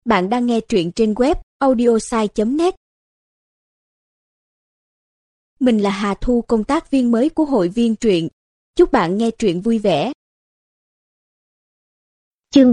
Bạn đang nghe truyện trên web audiosai.net. Mình là Hà Thu, công tác viên mới của hội viên truyện. Chúc bạn nghe truyện vui vẻ. Chương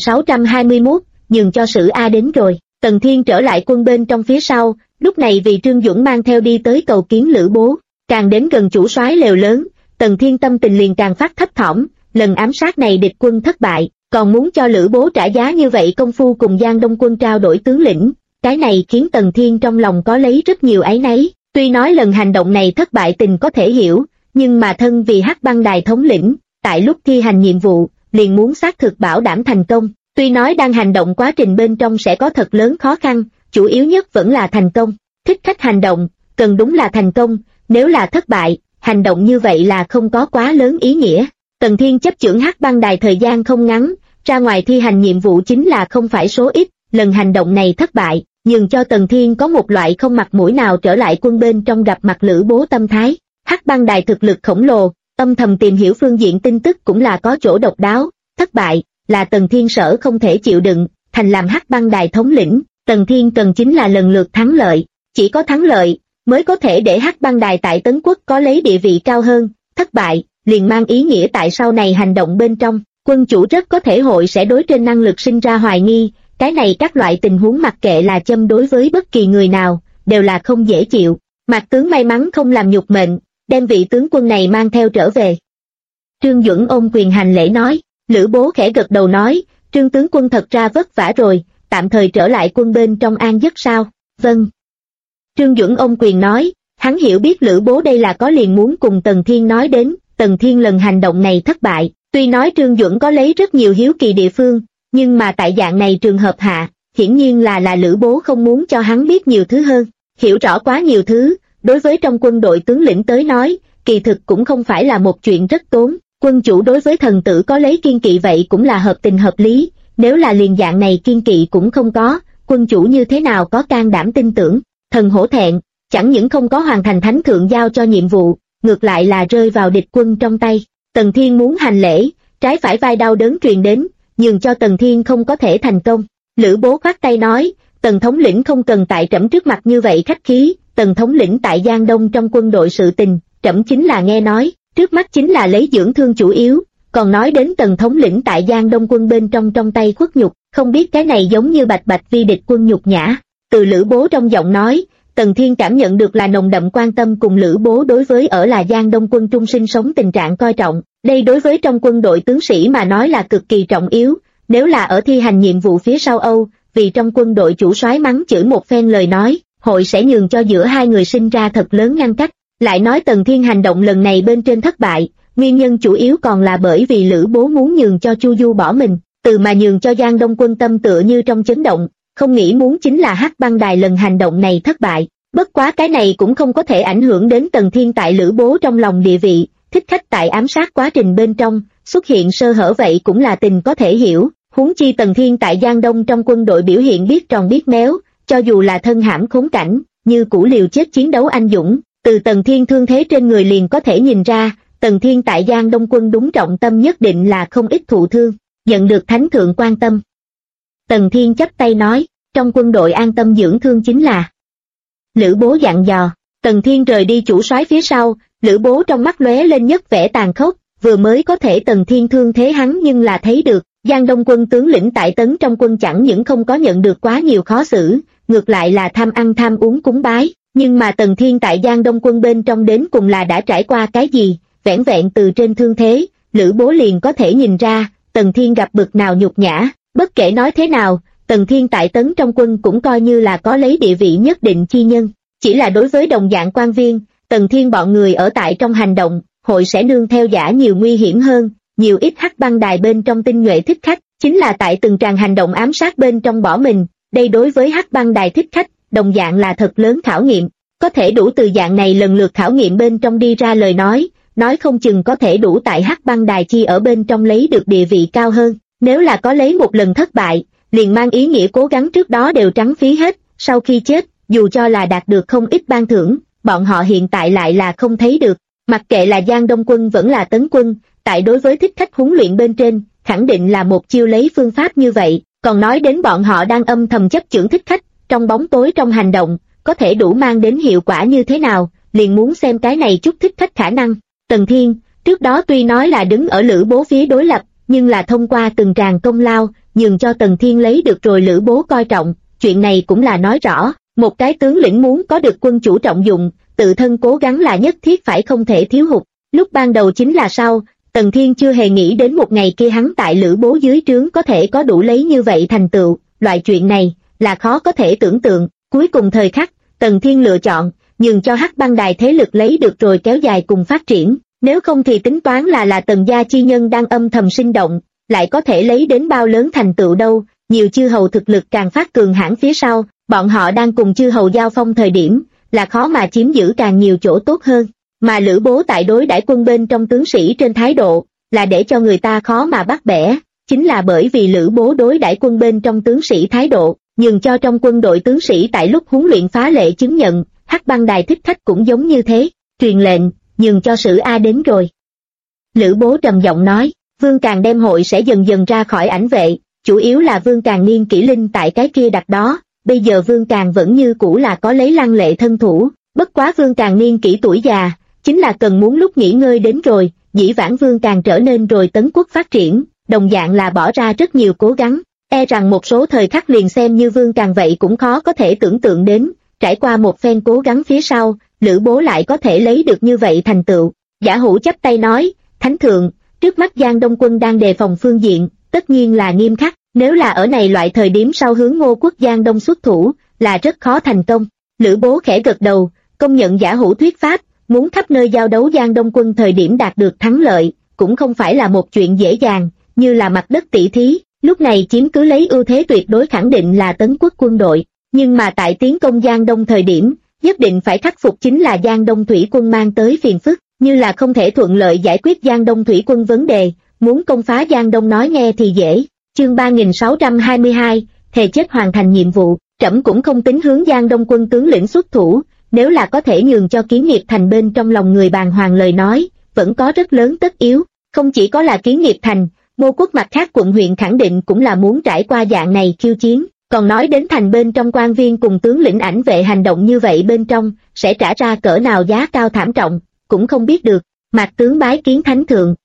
3621, nhường cho Sử A đến rồi. Tần Thiên trở lại quân bên trong phía sau, lúc này vì Trương Duẩn mang theo đi tới cầu kiến Lữ Bố. Càng đến gần chủ soái lều lớn, Tần Thiên tâm tình liền càng phát thấp thỏm. Lần ám sát này địch quân thất bại, còn muốn cho Lữ Bố trả giá như vậy công phu cùng Giang Đông quân trao đổi tướng lĩnh. Cái này khiến Tần Thiên trong lòng có lấy rất nhiều áy náy. Tuy nói lần hành động này thất bại tình có thể hiểu, nhưng mà thân vì Hắc Băng Đài thống lĩnh, tại lúc thi hành nhiệm vụ, liền muốn xác thực bảo đảm thành công. Tuy nói đang hành động quá trình bên trong sẽ có thật lớn khó khăn, chủ yếu nhất vẫn là thành công. Thích khách hành động, cần đúng là thành công, nếu là thất bại, hành động như vậy là không có quá lớn ý nghĩa. Tần Thiên chấp chưởng Hắc Băng Đài thời gian không ngắn, ra ngoài thi hành nhiệm vụ chính là không phải số ít, lần hành động này thất bại, nhường cho Tần Thiên có một loại không mặt mũi nào trở lại quân bên trong gặp mặt Lữ Bố tâm thái. Hắc Băng Đài thực lực khổng lồ, âm thầm tìm hiểu phương diện tin tức cũng là có chỗ độc đáo, thất bại là Tần Thiên sở không thể chịu đựng, thành làm Hắc Băng Đài thống lĩnh, Tần Thiên cần chính là lần lượt thắng lợi, chỉ có thắng lợi mới có thể để Hắc Băng Đài tại Tấn Quốc có lấy địa vị cao hơn, thất bại liền mang ý nghĩa tại sau này hành động bên trong, quân chủ rất có thể hội sẽ đối trên năng lực sinh ra hoài nghi, cái này các loại tình huống mặc kệ là châm đối với bất kỳ người nào, đều là không dễ chịu. Mạc tướng may mắn không làm nhục mệnh, đem vị tướng quân này mang theo trở về. Trương Duẩn ôm quyền hành lễ nói, Lữ Bố khẽ gật đầu nói, Trương tướng quân thật ra vất vả rồi, tạm thời trở lại quân bên trong an giấc sao? Vâng. Trương Duẩn ôm quyền nói, hắn hiểu biết Lữ Bố đây là có liền muốn cùng Tần Thiên nói đến, Tần Thiên lần hành động này thất bại, tuy nói Trương Duẩn có lấy rất nhiều hiếu kỳ địa phương, nhưng mà tại dạng này trường hợp hạ, hiển nhiên là Lữ Bố không muốn cho hắn biết nhiều thứ hơn, hiểu rõ quá nhiều thứ, đối với trong quân đội tướng lĩnh tới nói, kỳ thực cũng không phải là một chuyện rất tốn, quân chủ đối với thần tử có lấy kiên kỵ vậy cũng là hợp tình hợp lý, nếu là liền dạng này kiên kỵ cũng không có, quân chủ như thế nào có can đảm tin tưởng, thần hổ thẹn, chẳng những không có hoàn thành thánh thượng giao cho nhiệm vụ, ngược lại là rơi vào địch quân trong tay. Tần Thiên muốn hành lễ, trái phải vai đau đớn truyền đến, nhường cho Tần Thiên không có thể thành công. Lữ Bố khoát tay nói, Tần thống lĩnh không cần tại trẫm trước mặt như vậy khách khí, Tần thống lĩnh tại Giang Đông trong quân đội sự tình, trẫm chính là nghe nói, trước mắt chính là lấy dưỡng thương chủ yếu, còn nói đến Tần thống lĩnh tại Giang Đông quân bên trong tay khuất nhục, không biết cái này giống như bạch bạch vi địch quân nhục nhã. Từ Lữ Bố trong giọng nói, Tần Thiên cảm nhận được là nồng đậm quan tâm cùng Lữ Bố đối với ở là Giang Đông quân trung sinh sống tình trạng coi trọng, đây đối với trong quân đội tướng sĩ mà nói là cực kỳ trọng yếu, nếu là ở thi hành nhiệm vụ phía sau Âu, vì trong quân đội chủ soái mắng chửi một phen lời nói, hội sẽ nhường cho giữa hai người sinh ra thật lớn ngăn cách. Lại nói Tần Thiên hành động lần này bên trên thất bại, nguyên nhân chủ yếu còn là bởi vì Lữ Bố muốn nhường cho Chu Du bỏ mình, từ mà nhường cho Giang Đông quân tâm tựa như trong chấn động, không nghĩ muốn chính là Hắc Băng Đài lần hành động này thất bại. Bất quá cái này cũng không có thể ảnh hưởng đến Tần Thiên tại Lữ Bố trong lòng địa vị, thích khách tại ám sát quá trình bên trong, xuất hiện sơ hở vậy cũng là tình có thể hiểu, huống chi Tần Thiên tại Giang Đông trong quân đội biểu hiện biết tròn biết méo, cho dù là thân hãm khốn cảnh, như cũ liều chết chiến đấu anh dũng, từ Tần Thiên thương thế trên người liền có thể nhìn ra, Tần Thiên tại Giang Đông quân đúng trọng tâm nhất định là không ít thụ thương, nhận được thánh thượng quan tâm. Tần Thiên chắp tay nói, trong quân đội an tâm dưỡng thương chính là. Lữ Bố dặn dò, Tần Thiên rời đi chủ soái phía sau, Lữ Bố trong mắt lóe lên nhất vẻ tàn khốc, vừa mới có thể Tần Thiên thương thế hắn nhưng là thấy được, Giang Đông quân tướng lĩnh tại Tấn trong quân chẳng những không có nhận được quá nhiều khó xử, ngược lại là tham ăn tham uống cúng bái, nhưng mà Tần Thiên tại Giang Đông quân bên trong đến cùng là đã trải qua cái gì, vẻn vẹn từ trên thương thế, Lữ Bố liền có thể nhìn ra, Tần Thiên gặp bực nào nhục nhã, bất kể nói thế nào, Tần Thiên tại Tấn trong quân cũng coi như là có lấy địa vị nhất định chi nhân, chỉ là đối với đồng dạng quan viên, Tần Thiên bọn người ở tại trong hành động, hội sẽ nương theo giả nhiều nguy hiểm hơn, nhiều ít Hắc Băng Đài bên trong tinh nhuệ thích khách, chính là tại từng tràng hành động ám sát bên trong bỏ mình, đây đối với Hắc Băng Đài thích khách, đồng dạng là thật lớn khảo nghiệm, có thể đủ từ dạng này lần lượt khảo nghiệm bên trong đi ra lời nói không chừng có thể đủ tại Hắc Băng Đài chi ở bên trong lấy được địa vị cao hơn, nếu là có lấy một lần thất bại, liền mang ý nghĩa cố gắng trước đó đều trắng phí hết, sau khi chết, dù cho là đạt được không ít ban thưởng, bọn họ hiện tại lại là không thấy được, mặc kệ là Giang Đông quân vẫn là Tấn quân, tại đối với thích khách huấn luyện bên trên, khẳng định là một chiêu lấy phương pháp như vậy, còn nói đến bọn họ đang âm thầm chấp chưởng thích khách, trong bóng tối trong hành động, có thể đủ mang đến hiệu quả như thế nào, liền muốn xem cái này chút thích khách khả năng. Tần Thiên, trước đó tuy nói là đứng ở Lữ Bố phía đối lập, nhưng là thông qua từng tràng công lao, nhường cho Tần Thiên lấy được rồi Lữ Bố coi trọng, chuyện này cũng là nói rõ, một cái tướng lĩnh muốn có được quân chủ trọng dụng, tự thân cố gắng là nhất thiết phải không thể thiếu hụt. Lúc ban đầu chính là sau, Tần Thiên chưa hề nghĩ đến một ngày kia hắn tại Lữ Bố dưới trướng có thể có đủ lấy như vậy thành tựu, loại chuyện này là khó có thể tưởng tượng. Cuối cùng thời khắc, Tần Thiên lựa chọn, nhường cho Hắc Băng Đài thế lực lấy được rồi kéo dài cùng phát triển, nếu không thì tính toán là Tần gia chi nhân đang âm thầm sinh động, lại có thể lấy đến bao lớn thành tựu đâu. Nhiều chư hầu thực lực càng phát cường hãn phía sau, bọn họ đang cùng chư hầu giao phong thời điểm, là khó mà chiếm giữ càng nhiều chỗ tốt hơn. Mà Lữ Bố tại đối đãi quân bên trong tướng sĩ trên thái độ, là để cho người ta khó mà bắt bẻ, chính là bởi vì Lữ Bố đối đãi quân bên trong tướng sĩ thái độ, nhường cho trong quân đội tướng sĩ tại lúc huấn luyện phá lệ chứng nhận, Hắc Băng Đài thích khách cũng giống như thế, truyền lệnh, nhường cho Sử A đến rồi. Lữ Bố trầm giọng nói, Vương Càng đem hội sẽ dần dần ra khỏi ảnh vệ, chủ yếu là Vương Càng niên kỷ linh tại cái kia đặt đó, bây giờ Vương Càng vẫn như cũ là có lấy lăng lệ thân thủ, bất quá Vương Càng niên kỷ tuổi già, chính là cần muốn lúc nghỉ ngơi đến rồi, dĩ vãng Vương Càng trở nên rồi tấn quốc phát triển, đồng dạng là bỏ ra rất nhiều cố gắng, e rằng một số thời khắc liền xem như Vương Càng vậy cũng khó có thể tưởng tượng đến, trải qua một phen cố gắng phía sau, Lữ Bố lại có thể lấy được như vậy thành tựu. Giả Hủ chắp tay nói, Thánh Thượng, trước mắt Giang Đông quân đang đề phòng phương diện, tất nhiên là nghiêm khắc, nếu là ở này loại thời điểm sau hướng Ngô quốc Giang Đông xuất thủ, là rất khó thành công. Lữ Bố khẽ gật đầu, công nhận Giả Hủ thuyết pháp, muốn khắp nơi giao đấu Giang Đông quân thời điểm đạt được thắng lợi, cũng không phải là một chuyện dễ dàng, như là mặt đất tỷ thí, lúc này chiếm cứ lấy ưu thế tuyệt đối khẳng định là Tấn quốc quân đội, nhưng mà tại tiến công Giang Đông thời điểm, nhất định phải khắc phục chính là Giang Đông thủy quân mang tới phiền phức, như là không thể thuận lợi giải quyết Giang Đông thủy quân vấn đề, muốn công phá Giang Đông nói nghe thì dễ. Chương 3622, thề chết hoàn thành nhiệm vụ, trẫm cũng không tính hướng Giang Đông quân tướng lĩnh xuất thủ, nếu là có thể nhường cho Kiến Nghiệp Thành bên trong lòng người bàng hoàng lời nói, vẫn có rất lớn tất yếu, không chỉ có là Kiến Nghiệp Thành, Ngô quốc mặt khác quận huyện khẳng định cũng là muốn trải qua dạng này khiêu chiến, còn nói đến thành bên trong quan viên cùng tướng lĩnh ảnh vệ hành động như vậy bên trong, sẽ trả ra cỡ nào giá cao thảm trọng, cũng không biết được. Mạc tướng bái kiến Thánh Thượng.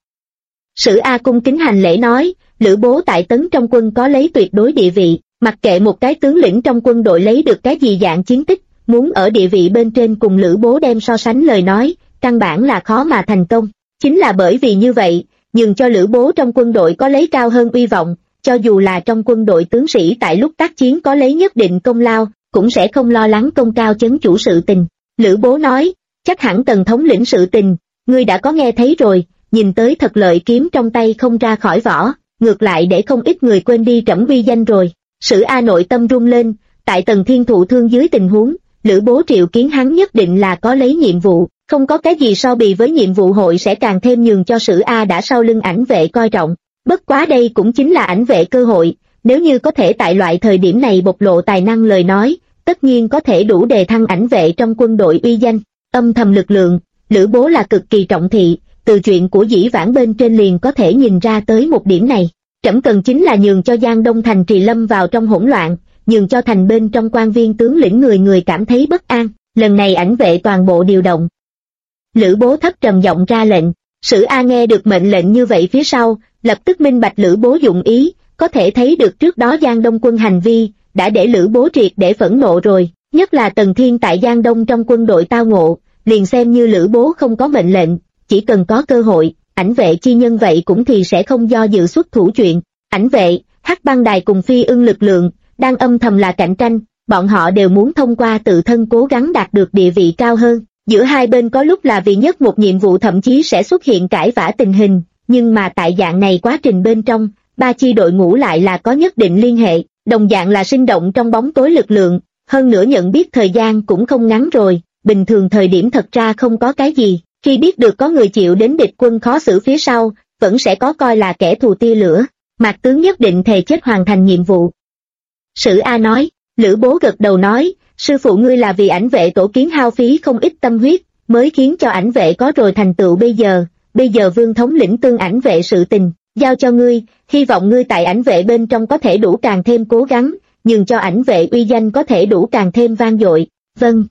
Sử A cung kính hành lễ nói, Lữ Bố tại Tấn trong quân có lấy tuyệt đối địa vị, mặc kệ một cái tướng lĩnh trong quân đội lấy được cái gì dạng chiến tích, muốn ở địa vị bên trên cùng Lữ Bố đem so sánh lời nói, căn bản là khó mà thành công. Chính là bởi vì như vậy, nhường cho Lữ Bố trong quân đội có lấy cao hơn uy vọng, cho dù là trong quân đội tướng sĩ tại lúc tác chiến có lấy nhất định công lao, cũng sẽ không lo lắng công cao chấn chủ sự tình. Lữ Bố nói, chắc hẳn Tần thống lĩnh sự tình, ngươi đã có nghe thấy rồi, nhìn tới thật lợi kiếm trong tay không ra khỏi vỏ, ngược lại để không ít người quên đi trẫm uy danh rồi. Sử A nội tâm rung lên, tại Tần Thiên thụ thương dưới tình huống, Lữ Bố triệu kiến hắn nhất định là có lấy nhiệm vụ, không có cái gì so bì với nhiệm vụ hội sẽ càng thêm nhường cho Sử A đã sau lưng ảnh vệ coi trọng. Bất quá đây cũng chính là ảnh vệ cơ hội, nếu như có thể tại loại thời điểm này bộc lộ tài năng lời nói, tất nhiên có thể đủ đề thăng ảnh vệ trong quân đội uy danh. Âm thầm lực lượng, Lữ Bố là cực kỳ trọng thị, từ chuyện của dĩ vãng bên trên liền có thể nhìn ra tới một điểm này. Trẫm cần chính là nhường cho Giang Đông thành trì lâm vào trong hỗn loạn, nhường cho thành bên trong quan viên tướng lĩnh người người cảm thấy bất an, lần này ảnh vệ toàn bộ điều động. Lữ Bố thấp trầm giọng ra lệnh, Sử A nghe được mệnh lệnh như vậy phía sau, lập tức minh bạch Lữ Bố dụng ý, có thể thấy được trước đó Giang Đông quân hành vi, đã để Lữ Bố triệt để phẫn nộ rồi, nhất là Tần Thiên tại Giang Đông trong quân đội tao ngộ, liền xem như Lữ Bố không có mệnh lệnh, chỉ cần có cơ hội, ảnh vệ chi nhân vậy cũng thì sẽ không do dự xuất thủ chuyện. Ảnh vệ, Hắc Băng Đài cùng Phi Ưng lực lượng, đang âm thầm là cạnh tranh, bọn họ đều muốn thông qua tự thân cố gắng đạt được địa vị cao hơn. Giữa hai bên có lúc là vì nhất một nhiệm vụ thậm chí sẽ xuất hiện cãi vã tình hình, nhưng mà tại dạng này quá trình bên trong, ba chi đội ngũ lại là có nhất định liên hệ, đồng dạng là sinh động trong bóng tối lực lượng, hơn nữa nhận biết thời gian cũng không ngắn rồi, bình thường thời điểm thật ra không có cái gì, khi biết được có người chịu đến địch quân khó xử phía sau, vẫn sẽ có coi là kẻ thù tia lửa. Mạc tướng nhất định thề chết hoàn thành nhiệm vụ. Sử A nói, Lữ Bố gật đầu nói, sư phụ ngươi là vì ảnh vệ tổ kiến hao phí không ít tâm huyết, mới khiến cho ảnh vệ có rồi thành tựu bây giờ Vương thống lĩnh tương ảnh vệ sự tình, giao cho ngươi, hy vọng ngươi tại ảnh vệ bên trong có thể đủ càng thêm cố gắng, nhường cho ảnh vệ uy danh có thể đủ càng thêm vang dội. Vâng.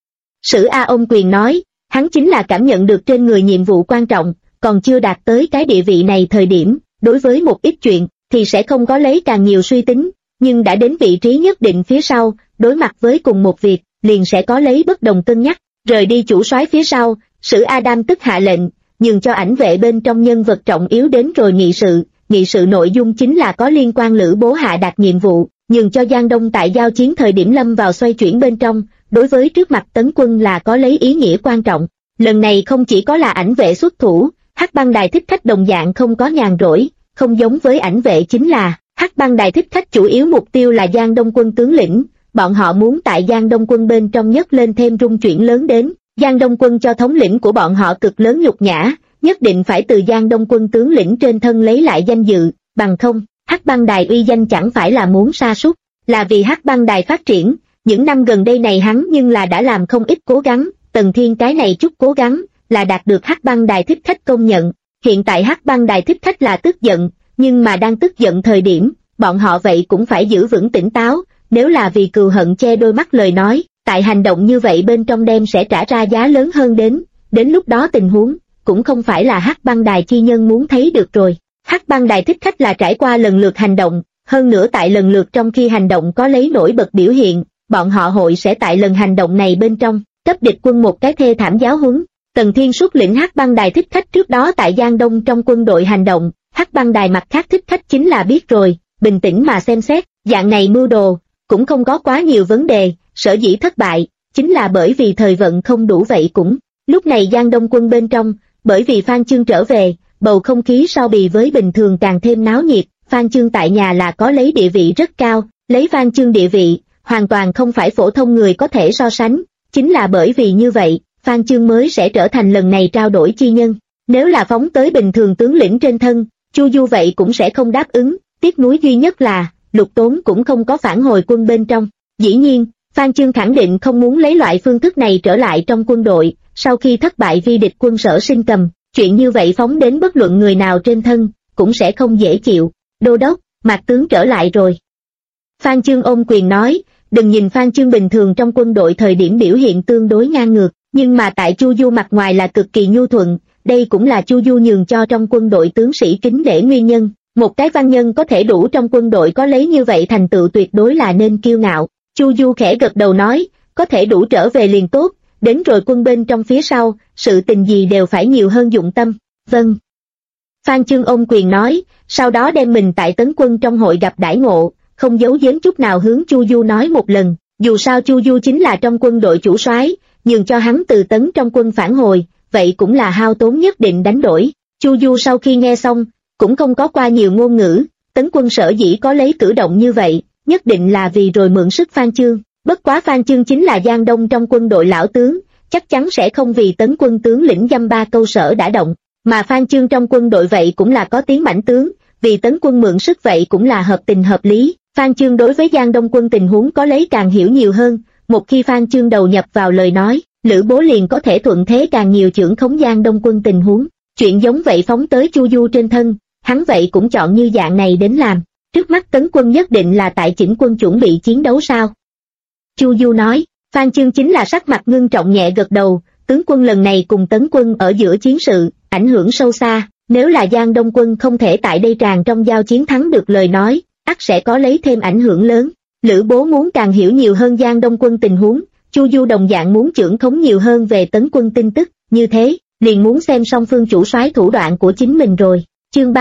Sử A ôm quyền nói, hắn chính là cảm nhận được trên người nhiệm vụ quan trọng, còn chưa đạt tới cái địa vị này thời điểm, đối với một ít chuyện, thì sẽ không có lấy càng nhiều suy tính, nhưng đã đến vị trí nhất định phía sau, đối mặt với cùng một việc, liền sẽ có lấy bất đồng cân nhắc. Rời đi chủ soái phía sau, Sử Adam tức hạ lệnh, nhường cho ảnh vệ bên trong nhân vật trọng yếu đến rồi nghị sự nội dung chính là có liên quan Lữ Bố hạ đạt nhiệm vụ, nhường cho Giang Đông tại giao chiến thời điểm lâm vào xoay chuyển bên trong, đối với trước mặt tấn quân là có lấy ý nghĩa quan trọng. Lần này không chỉ có là ảnh vệ xuất thủ, Hắc Băng Đài Thích Khách đồng dạng không có nhàn rỗi, không giống với ảnh vệ chính là, Hắc Băng Đài Thích Khách chủ yếu mục tiêu là Giang Đông quân tướng lĩnh, bọn họ muốn tại Giang Đông quân bên trong nhấc lên thêm rung chuyển lớn đến, Giang Đông quân cho thống lĩnh của bọn họ cực lớn nhục nhã, nhất định phải từ Giang Đông quân tướng lĩnh trên thân lấy lại danh dự, bằng không, Hắc Băng Đài uy danh chẳng phải là muốn sa sút, là vì Hắc Băng Đài phát triển, những năm gần đây này hắn nhưng là đã làm không ít cố gắng, Tần Thiên cái này chút cố gắng, là đạt được Hắc Băng Đài Thích Khách công nhận, hiện tại Hắc Băng Đài Thích Khách là tức giận, nhưng mà đang tức giận thời điểm, bọn họ vậy cũng phải giữ vững tỉnh táo, nếu là vì cừu hận che đôi mắt lời nói, tại hành động như vậy bên trong đêm sẽ trả ra giá lớn hơn đến lúc đó tình huống, cũng không phải là Hắc Băng Đài chi nhân muốn thấy được rồi. Hắc Băng Đài Thích Khách là trải qua lần lượt hành động, hơn nữa tại lần lượt trong khi hành động có lấy nổi bật biểu hiện, bọn họ hội sẽ tại lần hành động này bên trong, cấp địch quân một cái thê thảm giáo huấn. Tần Thiên xuất lĩnh Hắc Băng Đài Thích Khách trước đó tại Giang Đông trong quân đội hành động, Hắc Băng Đài mặt khác thích khách chính là biết rồi, bình tĩnh mà xem xét, dạng này mưu đồ, cũng không có quá nhiều vấn đề, sở dĩ thất bại, chính là bởi vì thời vận không đủ vậy cũng. Lúc này Giang Đông quân bên trong, bởi vì Phan Chương trở về, bầu không khí so bì với bình thường càng thêm náo nhiệt, Phan Chương tại nhà là có lấy địa vị rất cao, lấy Phan Chương địa vị, hoàn toàn không phải phổ thông người có thể so sánh, chính là bởi vì như vậy, Phan Chương mới sẽ trở thành lần này trao đổi chi nhân. Nếu là phóng tới bình thường tướng lĩnh trên thân, Chu Du vậy cũng sẽ không đáp ứng, tiếc nuối duy nhất là, Lục Tốn cũng không có phản hồi quân bên trong. Dĩ nhiên, Phan Chương khẳng định không muốn lấy loại phương thức này trở lại trong quân đội, sau khi thất bại vi địch quân Sở Sinh cầm, chuyện như vậy phóng đến bất luận người nào trên thân, cũng sẽ không dễ chịu. Đô đốc, Mạc tướng trở lại rồi. Phan Chương ôm quyền nói, đừng nhìn Phan Chương bình thường trong quân đội thời điểm biểu hiện tương đối ngang ngược, nhưng mà tại Chu Du mặt ngoài là cực kỳ nhu thuận, đây cũng là Chu Du nhường cho trong quân đội tướng sĩ kính nể nguyên nhân. Một cái văn nhân có thể đủ trong quân đội có lấy như vậy thành tựu tuyệt đối là nên kiêu ngạo. Chu Du khẽ gật đầu nói, có thể đủ trở về liền tốt, đến rồi quân bên trong phía sau, sự tình gì đều phải nhiều hơn dụng tâm. Vâng. Phan Chương ôm quyền nói, sau đó đem mình tại Tấn quân trong hội gặp đãi ngộ, không giấu giếm chút nào hướng Chu Du nói một lần, dù sao Chu Du chính là trong quân đội chủ soái, nhường cho hắn từ Tấn trong quân phản hồi, vậy cũng là hao tốn nhất định đánh đổi. Chu Du sau khi nghe xong, cũng không có qua nhiều ngôn ngữ, Tấn quân sở dĩ có lấy cử động như vậy, nhất định là vì rồi mượn sức Phan Chương, bất quá Phan Chương chính là Giang Đông trong quân đội lão tướng, chắc chắn sẽ không vì Tấn quân tướng lĩnh dăm ba câu sở đã động, mà Phan Chương trong quân đội vậy cũng là có tiếng mãnh tướng, vì Tấn quân mượn sức vậy cũng là hợp tình hợp lý. Phan Chương đối với Giang Đông quân tình huống có lấy càng hiểu nhiều hơn, một khi Phan Chương đầu nhập vào lời nói, Lữ Bố liền có thể thuận thế càng nhiều chưởng khống Giang Đông quân tình huống, chuyện giống vậy phóng tới Chu Du trên thân, hắn vậy cũng chọn như dạng này đến làm. Trước mắt Tấn quân nhất định là tại chỉnh quân chuẩn bị chiến đấu sao? Chu Du nói. Phan Chương chính là sắc mặt ngưng trọng nhẹ gật đầu, tướng quân lần này cùng Tấn quân ở giữa chiến sự, ảnh hưởng sâu xa, nếu là Giang Đông quân không thể tại đây tràn trong giao chiến thắng được lời nói, ắt sẽ có lấy thêm ảnh hưởng lớn. Lữ Bố muốn càng hiểu nhiều hơn Giang Đông quân tình huống, Chu Du đồng dạng muốn chưởng khống nhiều hơn về Tấn quân tin tức, như thế, liền muốn xem song phương chủ soái thủ đoạn của chính mình rồi. Chương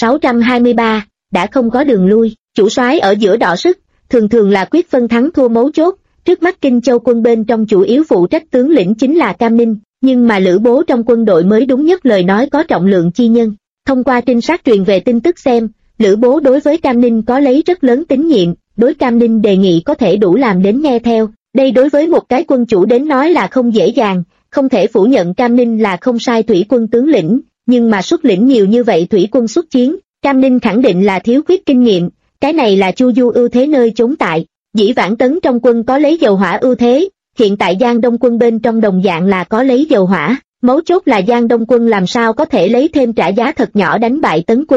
3623, đã không có đường lui, chủ soái ở giữa đọ sức, thường thường là quyết phân thắng thua mấu chốt, trước mắt Kinh Châu quân bên trong chủ yếu phụ trách tướng lĩnh chính là Cam Ninh, nhưng mà Lữ Bố trong quân đội mới đúng nhất lời nói có trọng lượng chi nhân. Thông qua trinh sát truyền về tin tức xem, Lữ Bố đối với Cam Ninh có lấy rất lớn tín nhiệm, đối Cam Ninh đề nghị có thể đủ làm đến nghe theo, đây đối với một cái quân chủ đến nói là không dễ dàng, không thể phủ nhận Cam Ninh là không sai thủy quân tướng lĩnh, nhưng mà xuất lĩnh nhiều như vậy thủy quân xuất chiến, Cam Ninh khẳng định là thiếu khuyết kinh nghiệm, cái này là Chu Du ưu thế nơi chốn tại. Dĩ vãng Tấn trong quân có lấy dầu hỏa ưu thế, hiện tại Giang Đông quân bên trong đồng dạng là có lấy dầu hỏa, mấu chốt là Giang Đông quân làm sao có thể lấy thêm trả giá thật nhỏ đánh bại Tấn quân,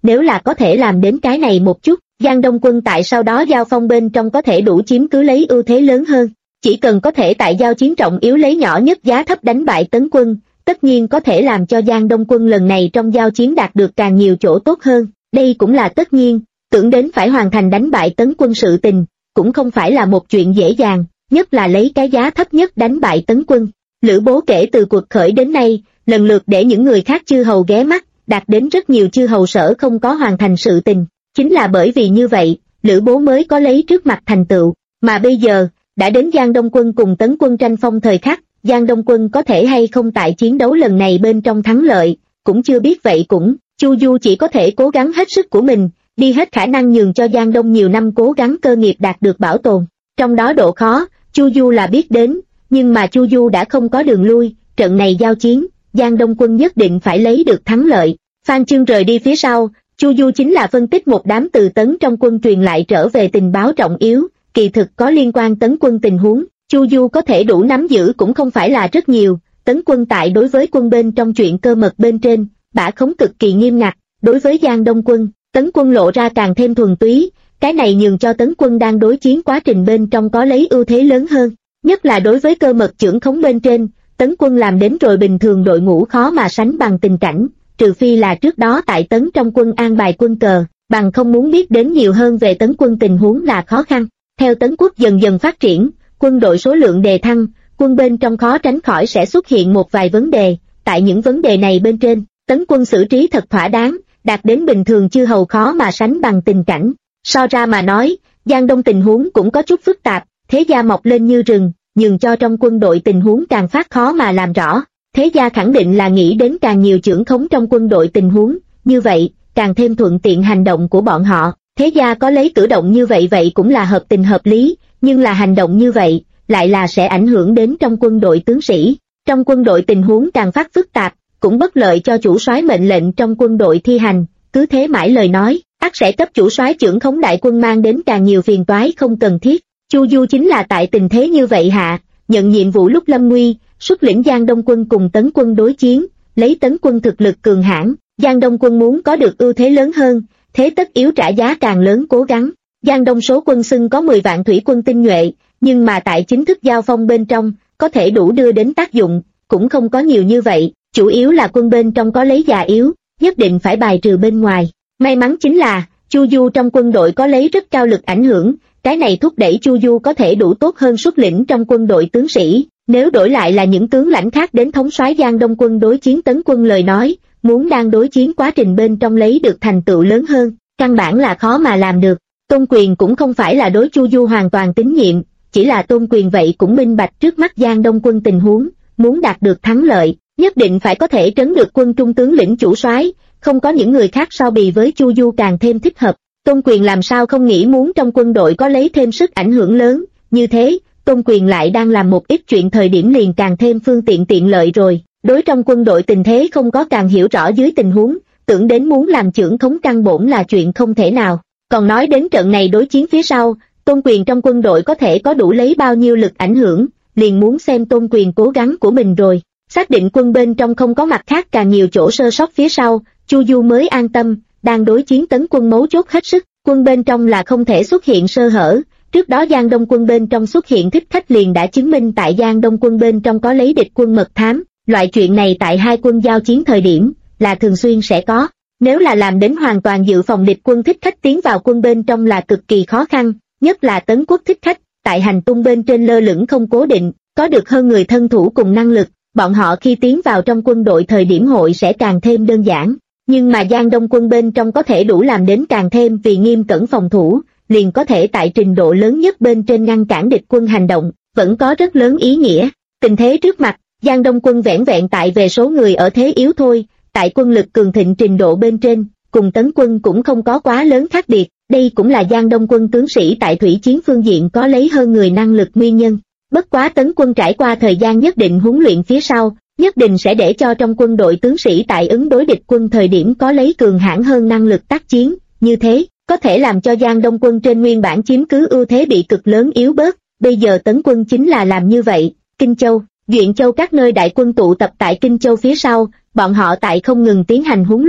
nếu là có thể làm đến cái này một chút, Giang Đông quân tại sau đó giao phong bên trong có thể đủ chiếm cứ lấy ưu thế lớn hơn. Chỉ cần có thể tại giao chiến trọng yếu lấy nhỏ nhất giá thấp đánh bại Tấn quân, tất nhiên có thể làm cho Giang Đông quân lần này trong giao chiến đạt được càng nhiều chỗ tốt hơn. Đây cũng là tất nhiên, tưởng đến phải hoàn thành đánh bại Tấn quân sự tình, cũng không phải là một chuyện dễ dàng, nhất là lấy cái giá thấp nhất đánh bại Tấn quân. Lữ Bố kể từ cuộc khởi đến nay, lần lượt để những người khác chư hầu ghé mắt, đạt đến rất nhiều chư hầu sở không có hoàn thành sự tình. Chính là bởi vì như vậy, Lữ Bố mới có lấy trước mặt thành tựu, mà bây giờ, đã đến Giang Đông quân cùng Tấn quân tranh phong thời khắc, Giang Đông quân có thể hay không tại chiến đấu lần này bên trong thắng lợi, cũng chưa biết vậy cũng, Chu Du chỉ có thể cố gắng hết sức của mình, đi hết khả năng nhường cho Giang Đông nhiều năm cố gắng cơ nghiệp đạt được bảo tồn. Trong đó độ khó, Chu Du là biết đến, nhưng mà Chu Du đã không có đường lui, trận này giao chiến, Giang Đông quân nhất định phải lấy được thắng lợi. Phan Chương rời đi phía sau, Chu Du chính là phân tích một đám từ Tấn trong quân truyền lại trở về tình báo trọng yếu, kỳ thực có liên quan Tấn quân tình huống, Chu Du có thể đủ nắm giữ cũng không phải là rất nhiều. Tấn quân tại đối với quân bên trong chuyện cơ mật bên trên, bả khống cực kỳ nghiêm ngặt, đối với Giang Đông quân, Tấn quân lộ ra càng thêm thuần túy, cái này nhường cho Tấn quân đang đối chiến quá trình bên trong có lấy ưu thế lớn hơn, nhất là đối với cơ mật chưởng khống bên trên, Tấn quân làm đến rồi bình thường đội ngũ khó mà sánh bằng tình cảnh, trừ phi là trước đó tại Tấn trong quân an bài quân cờ, bằng không muốn biết đến nhiều hơn về Tấn quân tình huống là khó khăn. Theo Tấn quốc dần dần phát triển, quân đội số lượng đề thăng, quân bên trong khó tránh khỏi sẽ xuất hiện một vài vấn đề, tại những vấn đề này bên trên, Tấn quân xử trí thật thỏa đáng, đạt đến bình thường chư hầu khó mà sánh bằng tình cảnh. So ra mà nói, Giang Đông tình huống cũng có chút phức tạp, thế gia mọc lên như rừng, nhường cho trong quân đội tình huống càng phát khó mà làm rõ. Thế gia khẳng định là nghĩ đến càng nhiều chưởng khống trong quân đội tình huống, như vậy, càng thêm thuận tiện hành động của bọn họ. Thế gia có lấy cử động như vậy cũng là hợp tình hợp lý, nhưng là hành động như vậy, lại là sẽ ảnh hưởng đến trong quân đội tướng sĩ. Trong quân đội tình huống càng phát phức tạp, cũng bất lợi cho chủ soái mệnh lệnh trong quân đội thi hành, cứ thế mãi lời nói, ắt sẽ cấp chủ soái chưởng khống đại quân mang đến càng nhiều phiền toái không cần thiết. Chu Du chính là tại tình thế như vậy hạ, nhận nhiệm vụ lúc lâm nguy, xuất lĩnh Giang Đông quân cùng Tấn quân đối chiến, lấy Tấn quân thực lực cường hãn, Giang Đông quân muốn có được ưu thế lớn hơn, thế tất yếu trả giá càng lớn cố gắng. Giang Đông số quân xưng có 10 vạn thủy quân tinh nhuệ, nhưng mà tại chính thức giao phong bên trong, có thể đủ đưa đến tác dụng, cũng không có nhiều như vậy, chủ yếu là quân bên trong có lấy già yếu, nhất định phải bài trừ bên ngoài. May mắn chính là, Chu Du trong quân đội có lấy rất cao lực ảnh hưởng, cái này thúc đẩy Chu Du có thể đủ tốt hơn xuất lĩnh trong quân đội tướng sĩ. Nếu đổi lại là những tướng lãnh khác đến thống soái Giang Đông quân đối chiến Tấn quân lời nói, muốn đang đối chiến quá trình bên trong lấy được thành tựu lớn hơn, căn bản là khó mà làm được. Tôn Quyền cũng không phải là đối Chu Du hoàn toàn tín nhiệm, chỉ là Tôn Quyền vậy cũng minh bạch trước mắt Giang Đông quân tình huống, muốn đạt được thắng lợi, nhất định phải có thể trấn được quân trung tướng lĩnh chủ soái, không có những người khác so bì với Chu Du càng thêm thích hợp. Tôn Quyền làm sao không nghĩ muốn trong quân đội có lấy thêm sức ảnh hưởng lớn, như thế, Tôn Quyền lại đang làm một ít chuyện thời điểm liền càng thêm phương tiện tiện lợi rồi. Đối trong quân đội tình thế không có càng hiểu rõ dưới tình huống, tưởng đến muốn làm chưởng khống căn bổn là chuyện không thể nào. Còn nói đến trận này đối chiến phía sau, Tôn Quyền trong quân đội có thể có đủ lấy bao nhiêu lực ảnh hưởng, liền muốn xem Tôn Quyền cố gắng của mình rồi. Xác định quân bên trong không có mặt khác càng nhiều chỗ sơ sót phía sau, Chu Du mới an tâm, đang đối chiến Tấn quân mấu chốt hết sức, quân bên trong là không thể xuất hiện sơ hở. Trước đó Giang Đông quân bên trong xuất hiện thích khách liền đã chứng minh tại Giang Đông quân bên trong có lấy địch quân mật thám, loại chuyện này tại hai quân giao chiến thời điểm, là thường xuyên sẽ có. Nếu là làm đến hoàn toàn dự phòng địch quân thích khách tiến vào quân bên trong là cực kỳ khó khăn, nhất là Tấn quốc thích khách, tại hành tung bên trên lơ lửng không cố định, có được hơn người thân thủ cùng năng lực, bọn họ khi tiến vào trong quân đội thời điểm hội sẽ càng thêm đơn giản. Nhưng mà Giang Đông quân bên trong có thể đủ làm đến càng thêm vì nghiêm cẩn phòng thủ, liền có thể tại trình độ lớn nhất bên trên ngăn cản địch quân hành động, vẫn có rất lớn ý nghĩa. Tình thế trước mặt, Giang Đông quân vẻn vẹn tại về số người ở thế yếu thôi, tại quân lực cường thịnh trình độ bên trên, cùng Tấn quân cũng không có quá lớn khác biệt, đây cũng là Giang Đông quân tướng sĩ tại thủy chiến phương diện có lấy hơn người năng lực nguyên nhân. Bất quá Tấn quân trải qua thời gian nhất định huấn luyện phía sau, nhất định sẽ để cho trong quân đội tướng sĩ tại ứng đối địch quân thời điểm có lấy cường hãn hơn năng lực tác chiến, như thế, có thể làm cho Giang Đông quân trên nguyên bản chiếm cứ ưu thế bị cực lớn yếu bớt. Bây giờ Tấn quân chính là làm như vậy. Kinh Châu, Duyện Châu các nơi đại quân tụ tập tại Kinh Châu phía sau, bọn họ tại không ngừng tiến hành huấn luyện,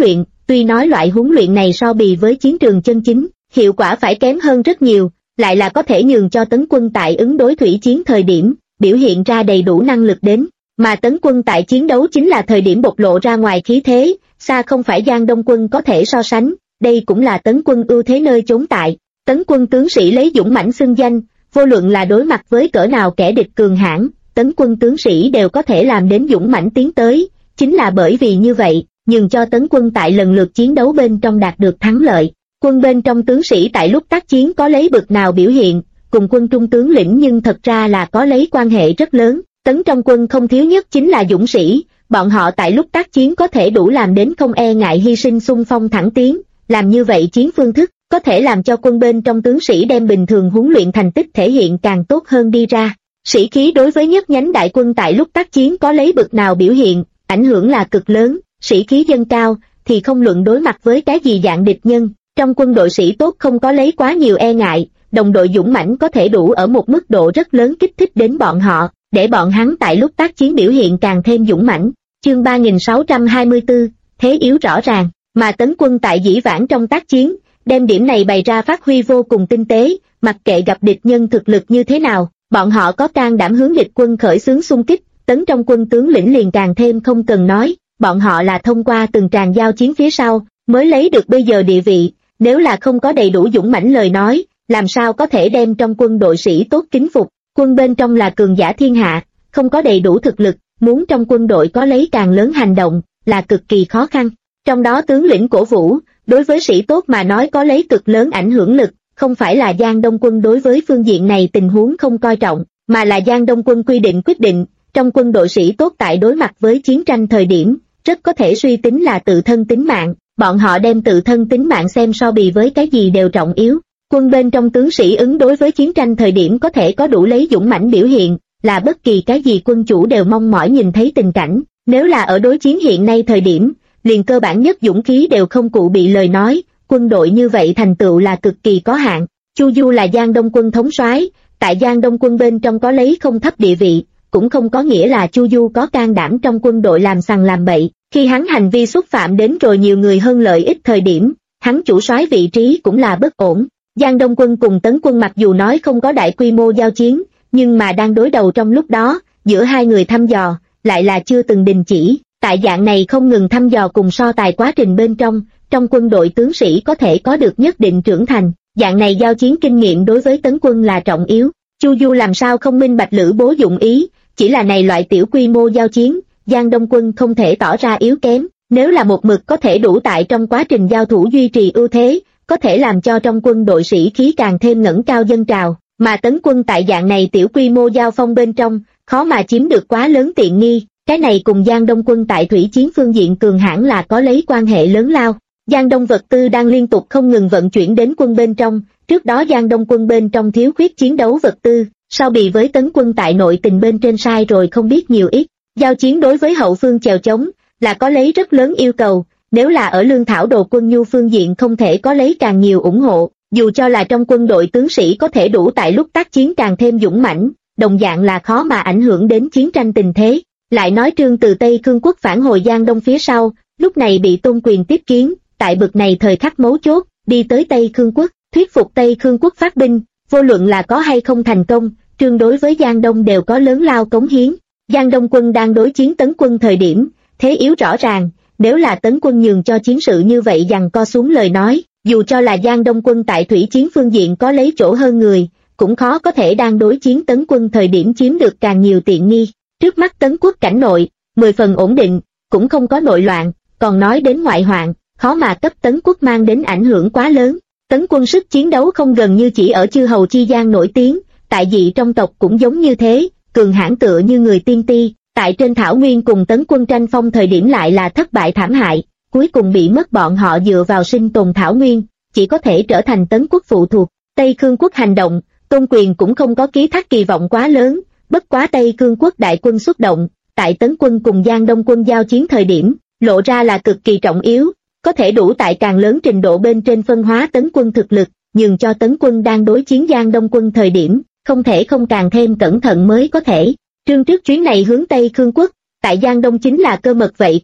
Tuy nói loại huấn luyện này so bì với chiến trường chân chính, hiệu quả phải kém hơn rất nhiều, lại là có thể nhường cho Tấn Quân tại ứng đối thủy chiến thời điểm, biểu hiện ra đầy đủ năng lực đến, mà Tấn Quân tại chiến đấu chính là thời điểm bộc lộ ra ngoài khí thế, xa không phải Giang Đông Quân có thể so sánh, đây cũng là Tấn Quân ưu thế nơi chốn tại. Tấn Quân tướng sĩ lấy dũng mãnh xưng danh, vô luận là đối mặt với cỡ nào kẻ địch cường hãn, Tấn Quân tướng sĩ đều có thể làm đến dũng mãnh tiến tới, chính là bởi vì như vậy, nhường cho Tấn Quân tại lần lượt chiến đấu bên trong đạt được thắng lợi. Quân bên trong tướng sĩ tại lúc tác chiến có lấy bực nào biểu hiện, cùng quân trung tướng lĩnh nhưng thật ra là có lấy quan hệ rất lớn. Tấn trong quân không thiếu nhất chính là dũng sĩ, bọn họ tại lúc tác chiến có thể đủ làm đến không e ngại hy sinh xung phong thẳng tiến, làm như vậy chiến phương thức, có thể làm cho quân bên trong tướng sĩ đem bình thường huấn luyện thành tích thể hiện càng tốt hơn đi ra. Sĩ khí đối với nhất nhánh đại quân tại lúc tác chiến có lấy bực nào biểu hiện, ảnh hưởng là cực lớn, sĩ khí dâng cao, thì không luận đối mặt với cái gì dạng địch nhân, trong quân đội sĩ tốt không có lấy quá nhiều e ngại, đồng đội dũng mãnh có thể đủ ở một mức độ rất lớn kích thích đến bọn họ, để bọn hắn tại lúc tác chiến biểu hiện càng thêm dũng mãnh. Chương 3624, thế yếu rõ ràng, mà Tấn Quân tại dĩ vãng trong tác chiến, đem điểm này bày ra phát huy vô cùng tinh tế, mặc kệ gặp địch nhân thực lực như thế nào, bọn họ có can đảm hướng địch quân khởi xướng xung kích. Tấn trong quân tướng lĩnh liền càng thêm không cần nói, bọn họ là thông qua từng tràng giao chiến phía sau, mới lấy được bây giờ địa vị, nếu là không có đầy đủ dũng mãnh lời nói, làm sao có thể đem trong quân đội sĩ tốt kính phục. Quân bên trong là cường giả thiên hạ, không có đầy đủ thực lực, muốn trong quân đội có lấy càng lớn hành động, là cực kỳ khó khăn. Trong đó tướng lĩnh cổ vũ, đối với sĩ tốt mà nói có lấy cực lớn ảnh hưởng lực, không phải là Giang Đông Quân đối với phương diện này tình huống không coi trọng, mà là Giang Đông Quân quyết định, trong quân đội sĩ tốt tại đối mặt với chiến tranh thời điểm, rất có thể suy tính là tự thân tính mạng, bọn họ đem tự thân tính mạng xem so bì với cái gì đều trọng yếu. Quân bên trong tướng sĩ ứng đối với chiến tranh thời điểm có thể có đủ lấy dũng mãnh biểu hiện, là bất kỳ cái gì quân chủ đều mong mỏi nhìn thấy tình cảnh, nếu là ở đối chiến hiện nay thời điểm, liền cơ bản nhất dũng khí đều không cụ bị lời nói, quân đội như vậy thành tựu là cực kỳ có hạn. Chu Du là Giang Đông Quân thống soái, tại Giang Đông Quân bên trong có lấy không thấp địa vị, cũng không có nghĩa là Chu Du có can đảm trong quân đội làm sằng làm bậy, khi hắn hành vi xúc phạm đến rồi nhiều người hơn lợi ích thời điểm, hắn chủ soái vị trí cũng là bất ổn. Giang Đông Quân cùng Tấn Quân mặc dù nói không có đại quy mô giao chiến, nhưng mà đang đối đầu trong lúc đó, giữa hai người thăm dò, lại là chưa từng đình chỉ. Tại dạng này không ngừng thăm dò cùng so tài quá trình bên trong quân đội tướng sĩ có thể có được nhất định trưởng thành, dạng này giao chiến kinh nghiệm đối với Tấn Quân là trọng yếu. Chu Du làm sao không minh bạch Lữ Bố dụng ý, chỉ là này loại tiểu quy mô giao chiến, Giang Đông Quân không thể tỏ ra yếu kém, nếu là một mực có thể đủ tại trong quá trình giao thủ duy trì ưu thế, có thể làm cho trong quân đội sĩ khí càng thêm ngẩng cao dâng trào, mà Tấn Quân tại dạng này tiểu quy mô giao phong bên trong, khó mà chiếm được quá lớn tiện nghi, cái này cùng Giang Đông Quân tại thủy chiến phương diện cường hãn là có lấy quan hệ lớn lao. Giang Đông vật tư đang liên tục không ngừng vận chuyển đến quân bên trong, trước đó Giang Đông Quân bên trong thiếu khuyết chiến đấu vật tư, sau bị với Tấn Quân tại nội tình bên trên sai rồi không biết nhiều ít, giao chiến đối với hậu phương chèo chống, là có lấy rất lớn yêu cầu, nếu là ở lương thảo đồ quân nhu phương diện không thể có lấy càng nhiều ủng hộ, dù cho là trong quân đội tướng sĩ có thể đủ tại lúc tác chiến càng thêm dũng mãnh, đồng dạng là khó mà ảnh hưởng đến chiến tranh tình thế. Lại nói Trương từ Tây Khương quốc phản hồi Giang Đông phía sau, lúc này bị Tôn Quyền tiếp kiến, tại bực này thời khắc mấu chốt, đi tới Tây Khương quốc, thuyết phục Tây Khương quốc phát binh, vô luận là có hay không thành công, Trương đối với Giang Đông đều có lớn lao cống hiến. Giang Đông quân đang đối chiến Tấn Quân thời điểm, thế yếu rõ ràng, nếu là Tấn Quân nhường cho chiến sự như vậy giằng co xuống lời nói, dù cho là Giang Đông quân tại thủy chiến phương diện có lấy chỗ hơn người, cũng khó có thể đang đối chiến Tấn Quân thời điểm chiếm được càng nhiều tiện nghi. Trước mắt Tấn quốc cảnh nội, 10 phần ổn định, cũng không có nội loạn, còn nói đến ngoại hoạn, khó mà cấp Tấn quốc mang đến ảnh hưởng quá lớn. Tấn Quân sức chiến đấu không gần như chỉ ở chư hầu chi gian nổi tiếng, tại dị trong tộc cũng giống như thế, cường hãn tựa như người tiên ti, tại trên thảo nguyên cùng Tấn Quân tranh phong thời điểm lại là thất bại thảm hại, cuối cùng bị mất bọn họ dựa vào sinh tồn thảo nguyên, chỉ có thể trở thành Tấn quốc phụ thuộc. Tây Khương quốc hành động, Tôn Quyền cũng không có ký thác kỳ vọng quá lớn, bất quá Tây Khương quốc đại quân xuất động, tại Tấn Quân cùng Giang Đông quân giao chiến thời điểm, lộ ra là cực kỳ trọng yếu, có thể đủ tại càng lớn trình độ bên trên phân hóa Tấn Quân thực lực, nhường cho Tấn Quân đang đối chiến Giang Đông quân thời điểm, không thể không càng thêm cẩn thận mới có thể. Trương trước chuyến này hướng Tây Khương quốc, tại Giang Đông chính là cơ mật vậy cũng,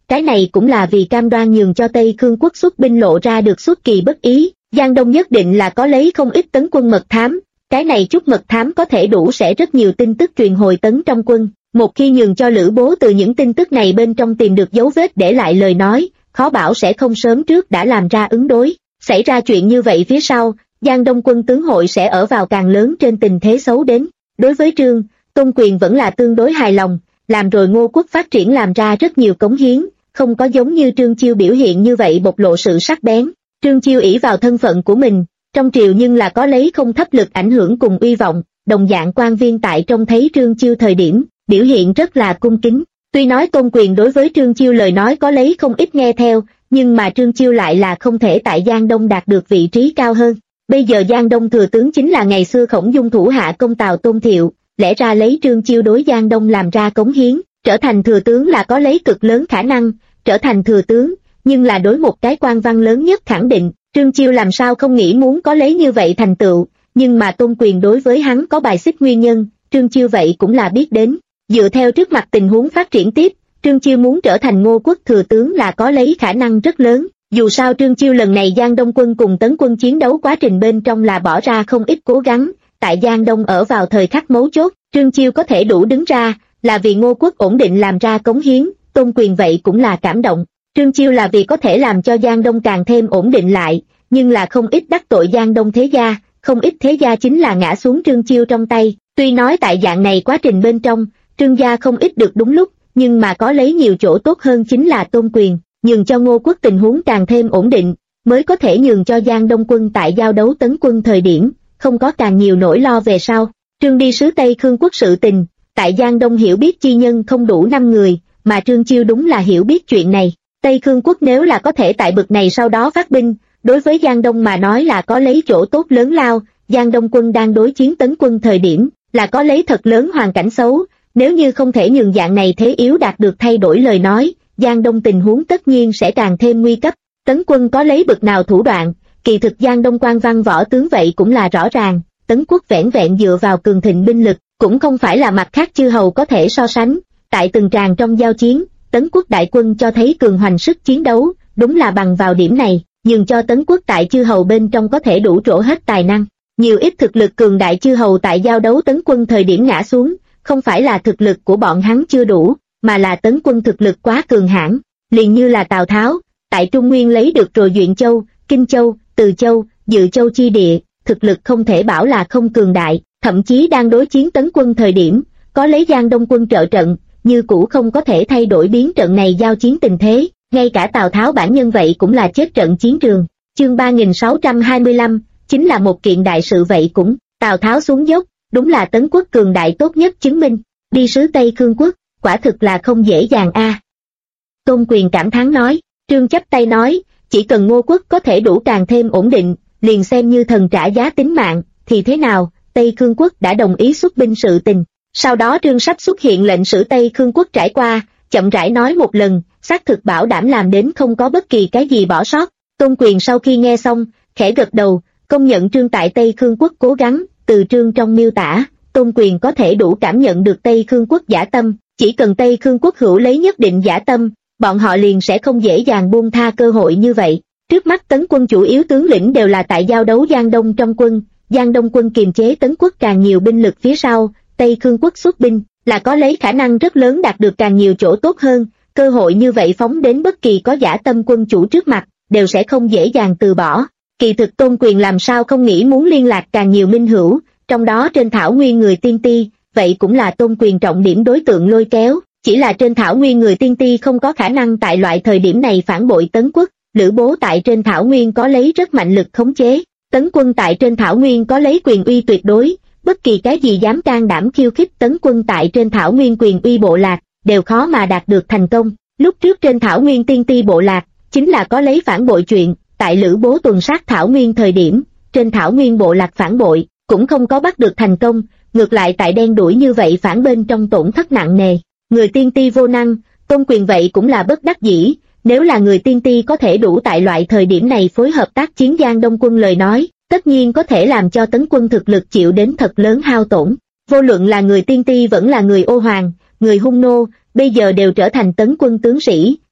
cái này cũng là vì cam đoan nhường cho Tây Khương quốc xuất binh lộ ra được xuất kỳ bất ý. Giang Đông nhất định là có lấy không ít tấn quân mật thám, cái này chút mật thám có thể đủ sẽ rất nhiều tin tức truyền hồi tấn trong quân. Một khi nhường cho Lữ Bố từ những tin tức này bên trong tìm được dấu vết để lại lời nói, khó bảo sẽ không sớm trước đã làm ra ứng đối. Xảy ra chuyện như vậy phía sau, Giang Đông quân tướng hội sẽ ở vào càng lớn trên tình thế xấu đến. Đối với Trương, Tôn Quyền vẫn là tương đối hài lòng, làm rồi Ngô quốc phát triển làm ra rất nhiều cống hiến, không có giống như Trương Chiêu biểu hiện như vậy bộc lộ sự sắc bén. Trương Chiêu ỷ vào thân phận của mình, trong triều nhưng là có lấy không thấp lực ảnh hưởng cùng uy vọng, đồng dạng quan viên tại trông thấy Trương Chiêu thời điểm, biểu hiện rất là cung kính. Tuy nói Tôn Quyền đối với Trương Chiêu lời nói có lấy không ít nghe theo, nhưng mà Trương Chiêu lại là không thể tại Giang Đông đạt được vị trí cao hơn. Bây giờ Giang Đông thừa tướng chính là ngày xưa Khổng Dung thủ hạ công Tào Tôn Thiệu, lẽ ra lấy Trương Chiêu đối Giang Đông làm ra cống hiến, trở thành thừa tướng là có lấy cực lớn khả năng, trở thành thừa tướng, nhưng là đối một cái quan văn lớn nhất khẳng định, Trương Chiêu làm sao không nghĩ muốn có lấy như vậy thành tựu, nhưng mà Tôn Quyền đối với hắn có bài xích nguyên nhân, Trương Chiêu vậy cũng là biết đến. Dựa theo trước mặt tình huống phát triển tiếp, Trương Chiêu muốn trở thành Ngô quốc thừa tướng là có lấy khả năng rất lớn. Dù sao Trương Chiêu lần này Giang Đông quân cùng Tấn quân chiến đấu quá trình bên trong là bỏ ra không ít cố gắng, tại Giang Đông ở vào thời khắc mấu chốt, Trương Chiêu có thể đủ đứng ra, là vì Ngô quốc ổn định làm ra cống hiến, Tôn Quyền vậy cũng là cảm động. Trương Chiêu là vì có thể làm cho Giang Đông càng thêm ổn định lại, nhưng là không ít đắc tội Giang Đông thế gia, không ít thế gia chính là ngã xuống Trương Chiêu trong tay. Tuy nói tại dạng này quá trình bên trong, Trương gia không ít được đúng lúc, nhưng mà có lấy nhiều chỗ tốt hơn chính là Tôn Quyền, nhường cho Ngô quốc tình huống càng thêm ổn định, mới có thể nhường cho Giang Đông quân tại giao đấu Tấn quân thời điểm, không có càng nhiều nỗi lo về sau. Trương đi sứ Tây Khương quốc sự tình, tại Giang Đông hiểu biết chi nhân không đủ 5 người, mà Trương Chiêu đúng là hiểu biết chuyện này. Tây Khương quốc nếu là có thể tại bực này sau đó phát binh, đối với Giang Đông mà nói là có lấy chỗ tốt lớn lao. Giang Đông quân đang đối chiến Tấn quân thời điểm, là có lấy thật lớn hoàn cảnh xấu, nếu như không thể nhường dạng này thế yếu đạt được thay đổi lời nói, Giang Đông tình huống tất nhiên sẽ càng thêm nguy cấp. Tấn quân có lấy bực nào thủ đoạn, kỳ thực Giang Đông quan văn võ tướng vậy cũng là rõ ràng. Tấn quốc vẻn vẹn dựa vào cường thịnh binh lực, cũng không phải là mặt khác chư hầu có thể so sánh. Tại từng tràng trong giao chiến, Tấn quốc đại quân cho thấy cường hoành sức chiến đấu, đúng là bằng vào điểm này, nhường cho Tấn quốc tại chư hầu bên trong có thể đủ trổ hết tài năng. Nhiều ít thực lực cường đại chư hầu tại giao đấu Tấn quân thời điểm ngã xuống, không phải là thực lực của bọn hắn chưa đủ, mà là Tấn quân thực lực quá cường hãn. Liền như là Tào Tháo, tại Trung Nguyên lấy được rồi Duyện Châu, Kinh Châu, Từ Châu, Dự Châu chi địa, thực lực không thể bảo là không cường đại, thậm chí đang đối chiến Tấn quân thời điểm, có lấy Giang Đông quân trợ trận, như cũ không có thể thay đổi biến trận này giao chiến tình thế, ngay cả Tào Tháo bản nhân vậy cũng là chết trận chiến trường. Chương 3625, chính là một kiện đại sự vậy cũng, Tào Tháo xuống dốc, đúng là Tấn quốc cường đại tốt nhất chứng minh, đi sứ Tây Khương quốc, quả thực là không dễ dàng a. Tôn Quyền cảm thán nói, Trương chắp tay nói, chỉ cần Ngô quốc có thể đủ càng thêm ổn định, liền xem như thần trả giá tính mạng, thì thế nào, Tây Khương quốc đã đồng ý xuất binh sự tình. Sau đó Trương sắp xuất hiện lệnh sử Tây Khương quốc trải qua, chậm rãi nói một lần, xác thực bảo đảm làm đến không có bất kỳ cái gì bỏ sót. Tôn Quyền sau khi nghe xong, khẽ gật đầu, công nhận Trương tại Tây Khương quốc cố gắng. Từ Trương trong miêu tả, Tôn Quyền có thể đủ cảm nhận được Tây Khương quốc dã tâm, chỉ cần Tây Khương quốc hữu lấy nhất định dã tâm, bọn họ liền sẽ không dễ dàng buông tha cơ hội như vậy. Trước mắt Tấn quân chủ yếu tướng lĩnh đều là tại giao đấu Giang Đông trong quân, Giang Đông quân kiềm chế Tấn quốc càng nhiều binh lực phía sau, Tây Khương quốc xuất binh là có lấy khả năng rất lớn đạt được càng nhiều chỗ tốt hơn, cơ hội như vậy phóng đến bất kỳ có dã tâm quân chủ trước mặt, đều sẽ không dễ dàng từ bỏ. Kỳ thực Tôn Quyền làm sao không nghĩ muốn liên lạc càng nhiều minh hữu, trong đó trên thảo nguyên người tiên ti, vậy cũng là Tôn Quyền trọng điểm đối tượng lôi kéo, chỉ là trên thảo nguyên người tiên ti không có khả năng tại loại thời điểm này phản bội Tấn quốc. Lữ Bố tại trên thảo nguyên có lấy rất mạnh lực khống chế, Tấn quân tại trên thảo nguyên có lấy quyền uy tuyệt đối, bất kỳ cái gì dám can đảm khiêu khích Tấn quân tại trên thảo nguyên quyền uy bộ lạc, đều khó mà đạt được thành công. Lúc trước trên thảo nguyên tiên ti bộ lạc, chính là có lấy phản bội chuyện, tại Lữ Bố tuần sát thảo nguyên thời điểm, trên thảo nguyên bộ lạc phản bội, cũng không có bắt được thành công, ngược lại tại đen đuổi như vậy phản bên trong tổn thất nặng nề. Người tiên ti vô năng, Tôn Quyền vậy cũng là bất đắc dĩ, nếu là người tiên ti có thể đủ tại loại thời điểm này phối hợp tác chiến Giang Đông quân lời nói, tất nhiên có thể làm cho Tấn quân thực lực chịu đến thật lớn hao tổn. Vô luận là người tiên ti vẫn là người ô hoàng, người hung nô, bây giờ đều trở thành Tấn quân tướng sĩ,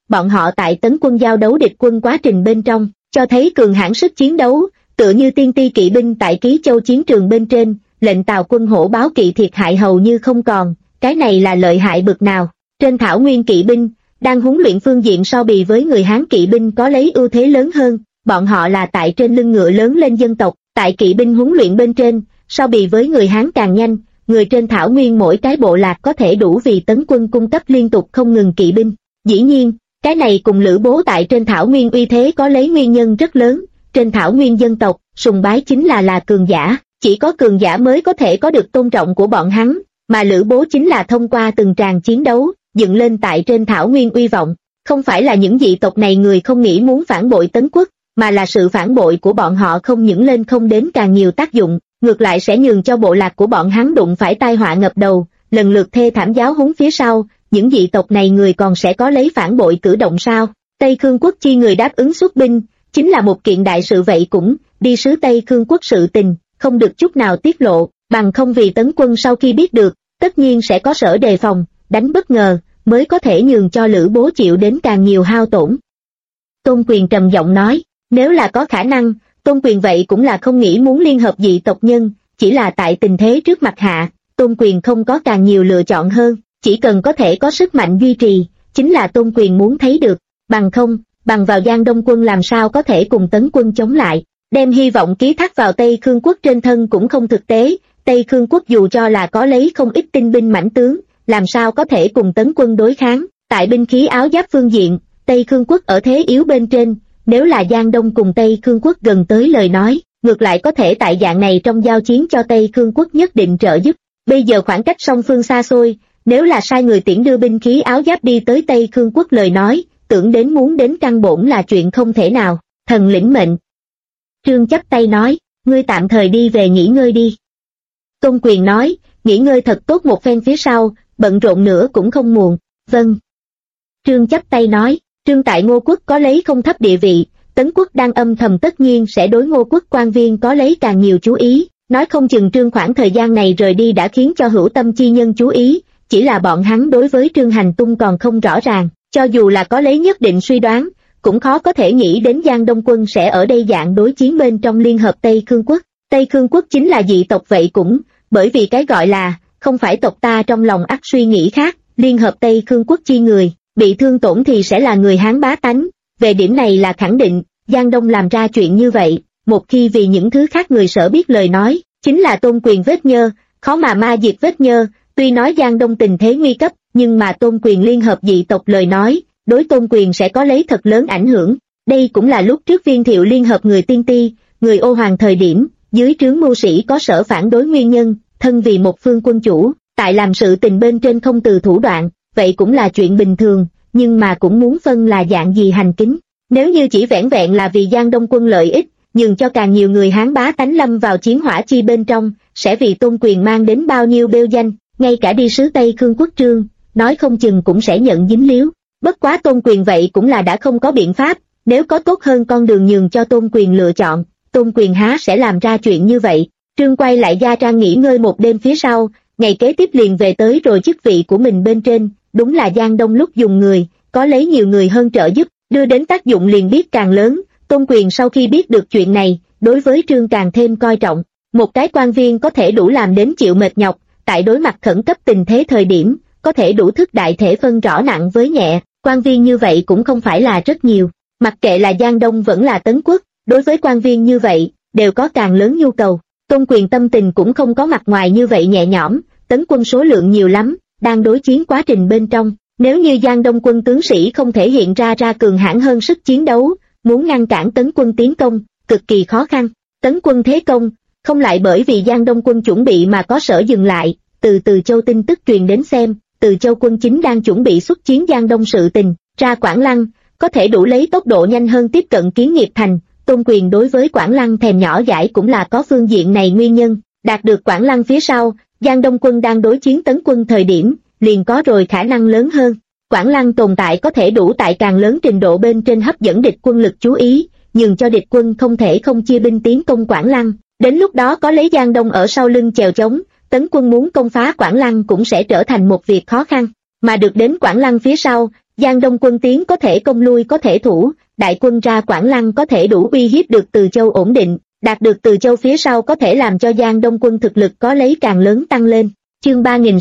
bọn họ tại tấn quân giao đấu địch quân quá trình bên trong, cho thấy cường hãn sức chiến đấu, tựa như tiên ti kỵ binh tại Ký Châu chiến trường bên trên, lệnh Tào quân hổ báo kỵ thiệt hại hầu như không còn, cái này là lợi hại bực nào. Trên thảo nguyên kỵ binh, đang huấn luyện phương diện so bì với người Hán kỵ binh có lấy ưu thế lớn hơn, bọn họ là tại trên lưng ngựa lớn lên dân tộc, tại kỵ binh huấn luyện bên trên, so bì với người Hán càng nhanh, người trên thảo nguyên mỗi cái bộ lạc có thể đủ vì tấn quân cung cấp liên tục không ngừng kỵ binh. Dĩ nhiên, cái này cùng Lữ Bố tại trên thảo nguyên uy thế có lấy nguyên nhân rất lớn, trên thảo nguyên dân tộc, sùng bái chính là cường giả, chỉ có cường giả mới có thể có được tôn trọng của bọn hắn, mà Lữ Bố chính là thông qua từng tràng chiến đấu, dựng lên tại trên thảo nguyên uy vọng. Không phải là những dị tộc này người không nghĩ muốn phản bội Tấn quốc, mà là sự phản bội của bọn họ không những lên không đến càng nhiều tác dụng, ngược lại sẽ nhường cho bộ lạc của bọn hắn đụng phải tai họa ngập đầu, lần lượt thê thảm giáo huấn phía sau. Những dị tộc này người còn sẽ có lấy phản bội cử động sao? Tây Khương quốc chi người đáp ứng xuất binh, chính là một kiện đại sự, vậy cũng đi sứ Tây Khương quốc sự tình, không được chút nào tiết lộ, bằng không vì Tấn quân sau khi biết được, tất nhiên sẽ có sở đề phòng, đánh bất ngờ, mới có thể nhường cho Lữ Bố chịu đến càng nhiều hao tổn. Tôn Quyền trầm giọng nói, nếu là có khả năng, Tôn Quyền vậy cũng là không nghĩ muốn liên hợp dị tộc nhân, chỉ là tại tình thế trước mặt hạ, Tôn Quyền không có càng nhiều lựa chọn hơn, chỉ cần có thể có sức mạnh duy trì, chính là Tôn Quyền muốn thấy được, bằng không, bằng vào Giang Đông quân làm sao có thể cùng Tấn quân chống lại, đem hy vọng ký thác vào Tây Khương quốc trên thân cũng không thực tế, Tây Khương quốc dù cho là có lấy không ít tinh binh mãnh tướng, làm sao có thể cùng Tấn quân đối kháng, tại binh khí áo giáp phương diện, Tây Khương quốc ở thế yếu bên trên, nếu là Giang Đông cùng Tây Khương quốc gần tới lời nói, ngược lại có thể tại dạng này trong giao chiến cho Tây Khương quốc nhất định trợ giúp, bây giờ khoảng cách song phương xa xôi, nếu là sai người tiễn đưa binh khí áo giáp đi tới Tây Khương quốc lời nói, tưởng đến muốn đến căn bổn là chuyện không thể nào, thần lĩnh mệnh. Trương chắp tay nói, ngươi tạm thời đi về nghỉ ngơi đi. Tôn Quyền nói, nghỉ ngơi thật tốt một phen phía sau, bận rộn nữa cũng không muộn, vâng. Trương chắp tay nói, Trương tại Ngô quốc có lấy không thấp địa vị, Tấn quốc đang âm thầm tất nhiên sẽ đối Ngô quốc quan viên có lấy càng nhiều chú ý, nói không chừng Trương khoảng thời gian này rời đi đã khiến cho hữu tâm chi nhân chú ý, chỉ là bọn hắn đối với Trương hành tung còn không rõ ràng, cho dù là có lấy nhất định suy đoán, cũng khó có thể nghĩ đến Giang Đông quân sẽ ở đây dạng đối chiến bên trong liên hợp Tây Khương quốc. Tây Khương quốc chính là dị tộc vậy cũng, bởi vì cái gọi là, không phải tộc ta trong lòng ắt suy nghĩ khác, liên hợp Tây Khương quốc chi người, bị thương tổn thì sẽ là người Hán bá tánh, về điểm này là khẳng định, Giang Đông làm ra chuyện như vậy, một khi vì những thứ khác người sở biết lời nói, chính là Tôn Quyền vết nhơ, khó mà ma diệt vết nhơ, tuy nói Giang Đông tình thế nguy cấp, nhưng mà Tôn Quyền liên hợp dị tộc lời nói, đối Tôn Quyền sẽ có lấy thật lớn ảnh hưởng, đây cũng là lúc trước Viên Thiệu liên hợp người Tiên Ti, người Ô Hoàng thời điểm, dưới trướng mưu sĩ có sở phản đối nguyên nhân, thân vì một phương quân chủ, tại làm sự tình bên trên không từ thủ đoạn, vậy cũng là chuyện bình thường, nhưng mà cũng muốn phân là dạng gì hành kính. Nếu như chỉ vẻn vẹn là vì Giang Đông quân lợi ích, nhường cho càng nhiều người Hán bá tánh lâm vào chiến hỏa chi bên trong, sẽ vì Tôn Quyền mang đến bao nhiêu bêu danh, ngay cả đi sứ Tây Khương quốc Trương, nói không chừng cũng sẽ nhận dính líu. Bất quá Tôn Quyền vậy cũng là đã không có biện pháp, nếu có tốt hơn con đường nhường cho Tôn Quyền lựa chọn, Tôn Quyền há sẽ làm ra chuyện như vậy. Trương quay lại gia trang nghỉ ngơi một đêm phía sau, ngày kế tiếp liền về tới rồi chức vị của mình bên trên, đúng là Giang Đông lúc dùng người, có lấy nhiều người hơn trợ giúp, đưa đến tác dụng liền biết càng lớn. Tôn Quyền sau khi biết được chuyện này, đối với Trương càng thêm coi trọng, một cái quan viên có thể đủ làm đến chịu mệt nhọc, tại đối mặt khẩn cấp tình thế thời điểm, có thể đủ thức đại thể phân rõ nặng với nhẹ, quan viên như vậy cũng không phải là rất nhiều, mặc kệ là Giang Đông vẫn là Tấn quốc, đối với quan viên như vậy, đều có càng lớn nhu cầu. Tôn Quyền tâm tình cũng không có mặt ngoài như vậy nhẹ nhõm, Tấn quân số lượng nhiều lắm, đang đối chiến quá trình bên trong, nếu như Giang Đông quân tướng sĩ không thể hiện ra cường hãn hơn sức chiến đấu, muốn ngăn cản Tấn quân tiến công, cực kỳ khó khăn. Tấn quân thế công, không lại bởi vì Giang Đông quân chuẩn bị mà có sở dừng lại, từ Châu tin tức truyền đến xem, Từ Châu quân chính đang chuẩn bị xuất chiến Giang Đông sự tình, ra Quảng Lăng, có thể đủ lấy tốc độ nhanh hơn tiếp cận Kiến Nghiệp thành. Tôn Quyền đối với Quảng Lăng thèm nhỏ dãi cũng là có phương diện này nguyên nhân, đạt được Quảng Lăng phía sau, Giang Đông quân đang đối chiến Tấn quân thời điểm, liền có rồi khả năng lớn hơn. Quảng Lăng tồn tại có thể đủ tại càng lớn trình độ bên trên hấp dẫn địch quân lực chú ý, nhường cho địch quân không thể không chia binh tiến công Quảng Lăng. Đến lúc đó có lấy Giang Đông ở sau lưng chèo chống, Tấn quân muốn công phá Quảng Lăng cũng sẽ trở thành một việc khó khăn. Mà được đến Quảng Lăng phía sau, Giang Đông quân tiến có thể công lui có thể thủ, đại quân ra Quảng Lăng có thể đủ uy hiếp được Từ Châu ổn định, đạt được Từ Châu phía sau có thể làm cho Giang Đông quân thực lực có lấy càng lớn tăng lên. Chương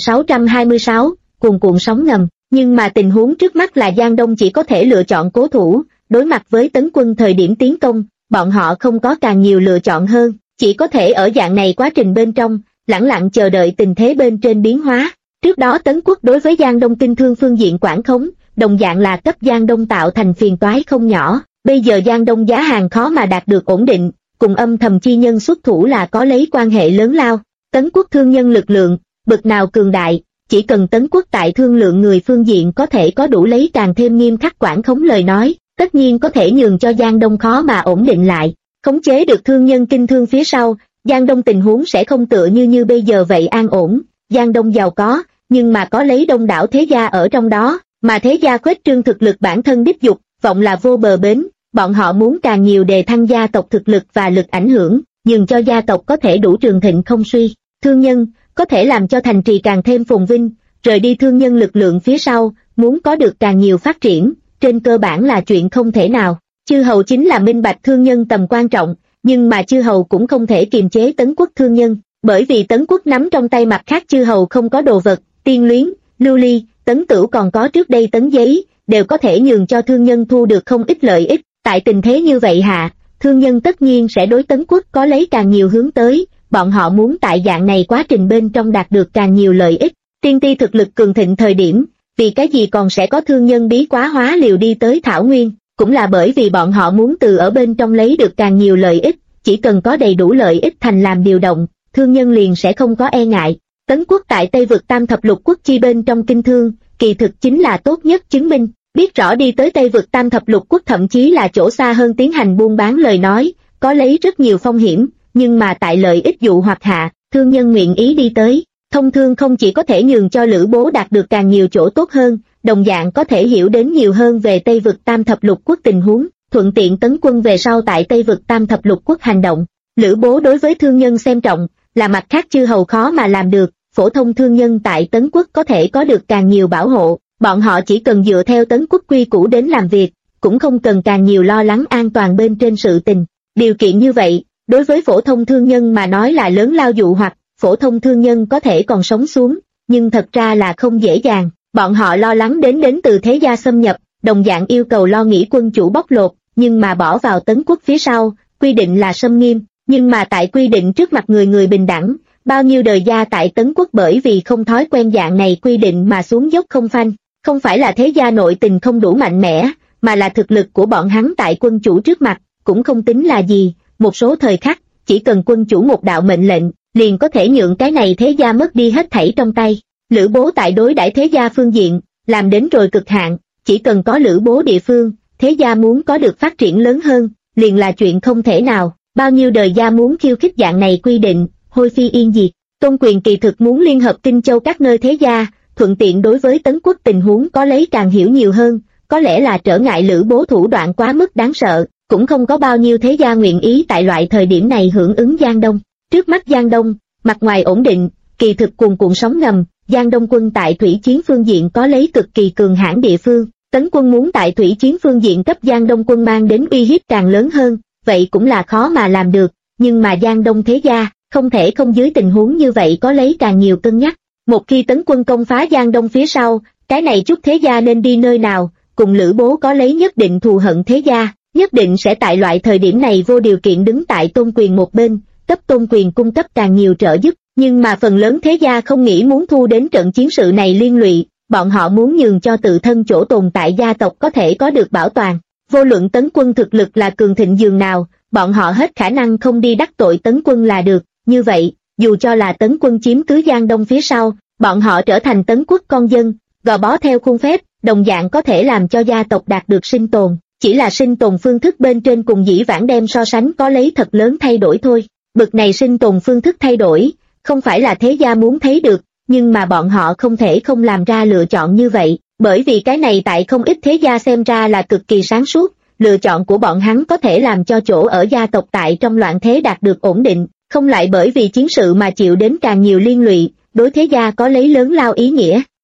3626, cuồn cuộn sóng ngầm, nhưng mà tình huống trước mắt là Giang Đông chỉ có thể lựa chọn cố thủ, đối mặt với tấn quân thời điểm tiến công, bọn họ không có càng nhiều lựa chọn hơn, chỉ có thể ở dạng này quá trình bên trong, lẳng lặng chờ đợi tình thế bên trên biến hóa. Trước đó Tấn quốc đối với Giang Đông kinh thương phương diện quản khống, đồng dạng là cấp Giang Đông tạo thành phiền toái không nhỏ, bây giờ Giang Đông giá hàng khó mà đạt được ổn định, cùng âm thầm chi nhân xuất thủ là có lấy quan hệ lớn lao. Tấn quốc thương nhân lực lượng, bực nào cường đại, chỉ cần Tấn quốc tại thương lượng người phương diện có thể có đủ lấy càng thêm nghiêm khắc quản khống lời nói, tất nhiên có thể nhường cho Giang Đông khó mà ổn định lại, khống chế được thương nhân kinh thương phía sau, Giang Đông tình huống sẽ không tựa như bây giờ vậy an ổn. Giang Đông giàu có, nhưng mà có lấy đông đảo thế gia ở trong đó, mà thế gia khuếch trương thực lực bản thân đích dục, vọng là vô bờ bến, bọn họ muốn càng nhiều đề thăng gia tộc thực lực và lực ảnh hưởng, nhường cho gia tộc có thể đủ trường thịnh không suy. Thương nhân, có thể làm cho thành trì càng thêm phồn vinh, rời đi thương nhân lực lượng phía sau, muốn có được càng nhiều phát triển, trên cơ bản là chuyện không thể nào. Chư hầu chính là minh bạch thương nhân tầm quan trọng, nhưng mà chư hầu cũng không thể kiềm chế Tấn quốc thương nhân, bởi vì Tấn quốc nắm trong tay mặt khác chư hầu không có đồ vật, Tiên Luyến, Lưu Ly, Tấn Tửu còn có trước đây Tấn Giấy, đều có thể nhường cho thương nhân thu được không ít lợi ích. Tại tình thế như vậy hạ, thương nhân tất nhiên sẽ đối Tấn quốc có lấy càng nhiều hướng tới, bọn họ muốn tại dạng này quá trình bên trong đạt được càng nhiều lợi ích. Tiên Ti thực lực cường thịnh thời điểm, vì cái gì còn sẽ có thương nhân bí quá hóa liều đi tới Thảo Nguyên, cũng là bởi vì bọn họ muốn từ ở bên trong lấy được càng nhiều lợi ích, chỉ cần có đầy đủ lợi ích thành làm điều động, thương nhân liền sẽ không có e ngại. Tấn quốc tại Tây vực Tam thập lục quốc chi bên trong kinh thương, kỳ thực chính là tốt nhất chứng minh, biết rõ đi tới Tây vực Tam thập lục quốc thậm chí là chỗ xa hơn tiến hành buôn bán lời nói, có lấy rất nhiều phong hiểm, nhưng mà tại lợi ích dụ hoặc hạ, thương nhân nguyện ý đi tới. Thông thương không chỉ có thể nhường cho Lữ Bố đạt được càng nhiều chỗ tốt hơn, đồng dạng có thể hiểu đến nhiều hơn về Tây vực Tam thập lục quốc tình huống, thuận tiện tấn quân về sau tại Tây vực Tam thập lục quốc hành động. Lữ Bố đối với thương nhân xem trọng, là mặt khác chư hầu khó mà làm được, phổ thông thương nhân tại Tấn quốc có thể có được càng nhiều bảo hộ, bọn họ chỉ cần dựa theo Tấn quốc quy củ đến làm việc, cũng không cần càng nhiều lo lắng an toàn bên trên sự tình. Điều kiện như vậy, đối với phổ thông thương nhân mà nói là lớn lao dụ hoặc, phổ thông thương nhân có thể còn sống xuống, nhưng thật ra là không dễ dàng, bọn họ lo lắng đến từ thế gia xâm nhập, đồng dạng yêu cầu lo nghĩ quân chủ bóc lột, nhưng mà bỏ vào Tấn quốc phía sau, quy định là xâm nghiêm, nhưng mà tại quy định trước mặt người người bình đẳng, bao nhiêu đời gia tại Tấn quốc bởi vì không thói quen dạng này quy định mà xuống dốc không phanh, không phải là thế gia nội tình không đủ mạnh mẽ, mà là thực lực của bọn hắn tại quân chủ trước mặt, cũng không tính là gì, một số thời khắc, chỉ cần quân chủ một đạo mệnh lệnh, liền có thể nhượng cái này thế gia mất đi hết thảy trong tay. Lữ Bố tại đối đãi thế gia phương diện, làm đến rồi cực hạn, chỉ cần có Lữ Bố địa phương, thế gia muốn có được phát triển lớn hơn, liền là chuyện không thể nào, bao nhiêu đời gia muốn khiêu khích dạng này quy định, hôi phi yên diệt. Tôn Quyền kỳ thực muốn liên hợp Kinh Châu các nơi thế gia, thuận tiện đối với Tấn quốc tình huống có lấy càng hiểu nhiều hơn, có lẽ là trở ngại Lữ Bố thủ đoạn quá mức đáng sợ, cũng không có bao nhiêu thế gia nguyện ý tại loại thời điểm này hưởng ứng Giang Đông. Trước mắt Giang Đông, mặt ngoài ổn định, kỳ thực cuồn cuộn sóng ngầm, Giang Đông quân tại thủy chiến phương diện có lấy cực kỳ cường hãn địa phương, Tấn quân muốn tại thủy chiến phương diện cấp Giang Đông quân mang đến uy hiếp càng lớn hơn, vậy cũng là khó mà làm được, nhưng mà Giang Đông thế gia, không thể không dưới tình huống như vậy có lấy càng nhiều cân nhắc. Một khi Tấn quân công phá Giang Đông phía sau, cái này chút thế gia nên đi nơi nào, cùng Lữ Bố có lấy nhất định thù hận thế gia, nhất định sẽ tại loại thời điểm này vô điều kiện đứng tại Tôn Quyền một bên, cấp Tôn Quyền cung cấp càng nhiều trợ giúp, nhưng mà phần lớn thế gia không nghĩ muốn thu đến trận chiến sự này liên lụy, bọn họ muốn nhường cho tự thân chỗ tồn tại gia tộc có thể có được bảo toàn. Vô luận Tấn quân thực lực là cường thịnh dường nào, bọn họ hết khả năng không đi đắc tội Tấn quân là được, như vậy, dù cho là Tấn quân chiếm cứ Giang Đông phía sau, bọn họ trở thành Tấn quốc con dân, gò bó theo khuôn phép, đồng dạng có thể làm cho gia tộc đạt được sinh tồn, chỉ là sinh tồn phương thức bên trên cùng dĩ vãng đem so sánh có lấy thật lớn thay đổi thôi. Bực này sinh tồn phương thức thay đổi, không phải là thế gia muốn thấy được, nhưng mà bọn họ không thể không làm ra lựa chọn như vậy, bởi vì cái này tại không ít thế gia xem ra là cực kỳ sáng suốt, lựa chọn của bọn hắn có thể làm cho chỗ ở gia tộc tại trong loạn thế đạt được ổn định, không lại bởi vì chiến sự mà chịu đến càng nhiều liên lụy, đối thế gia có lấy lớn lao ý nghĩa.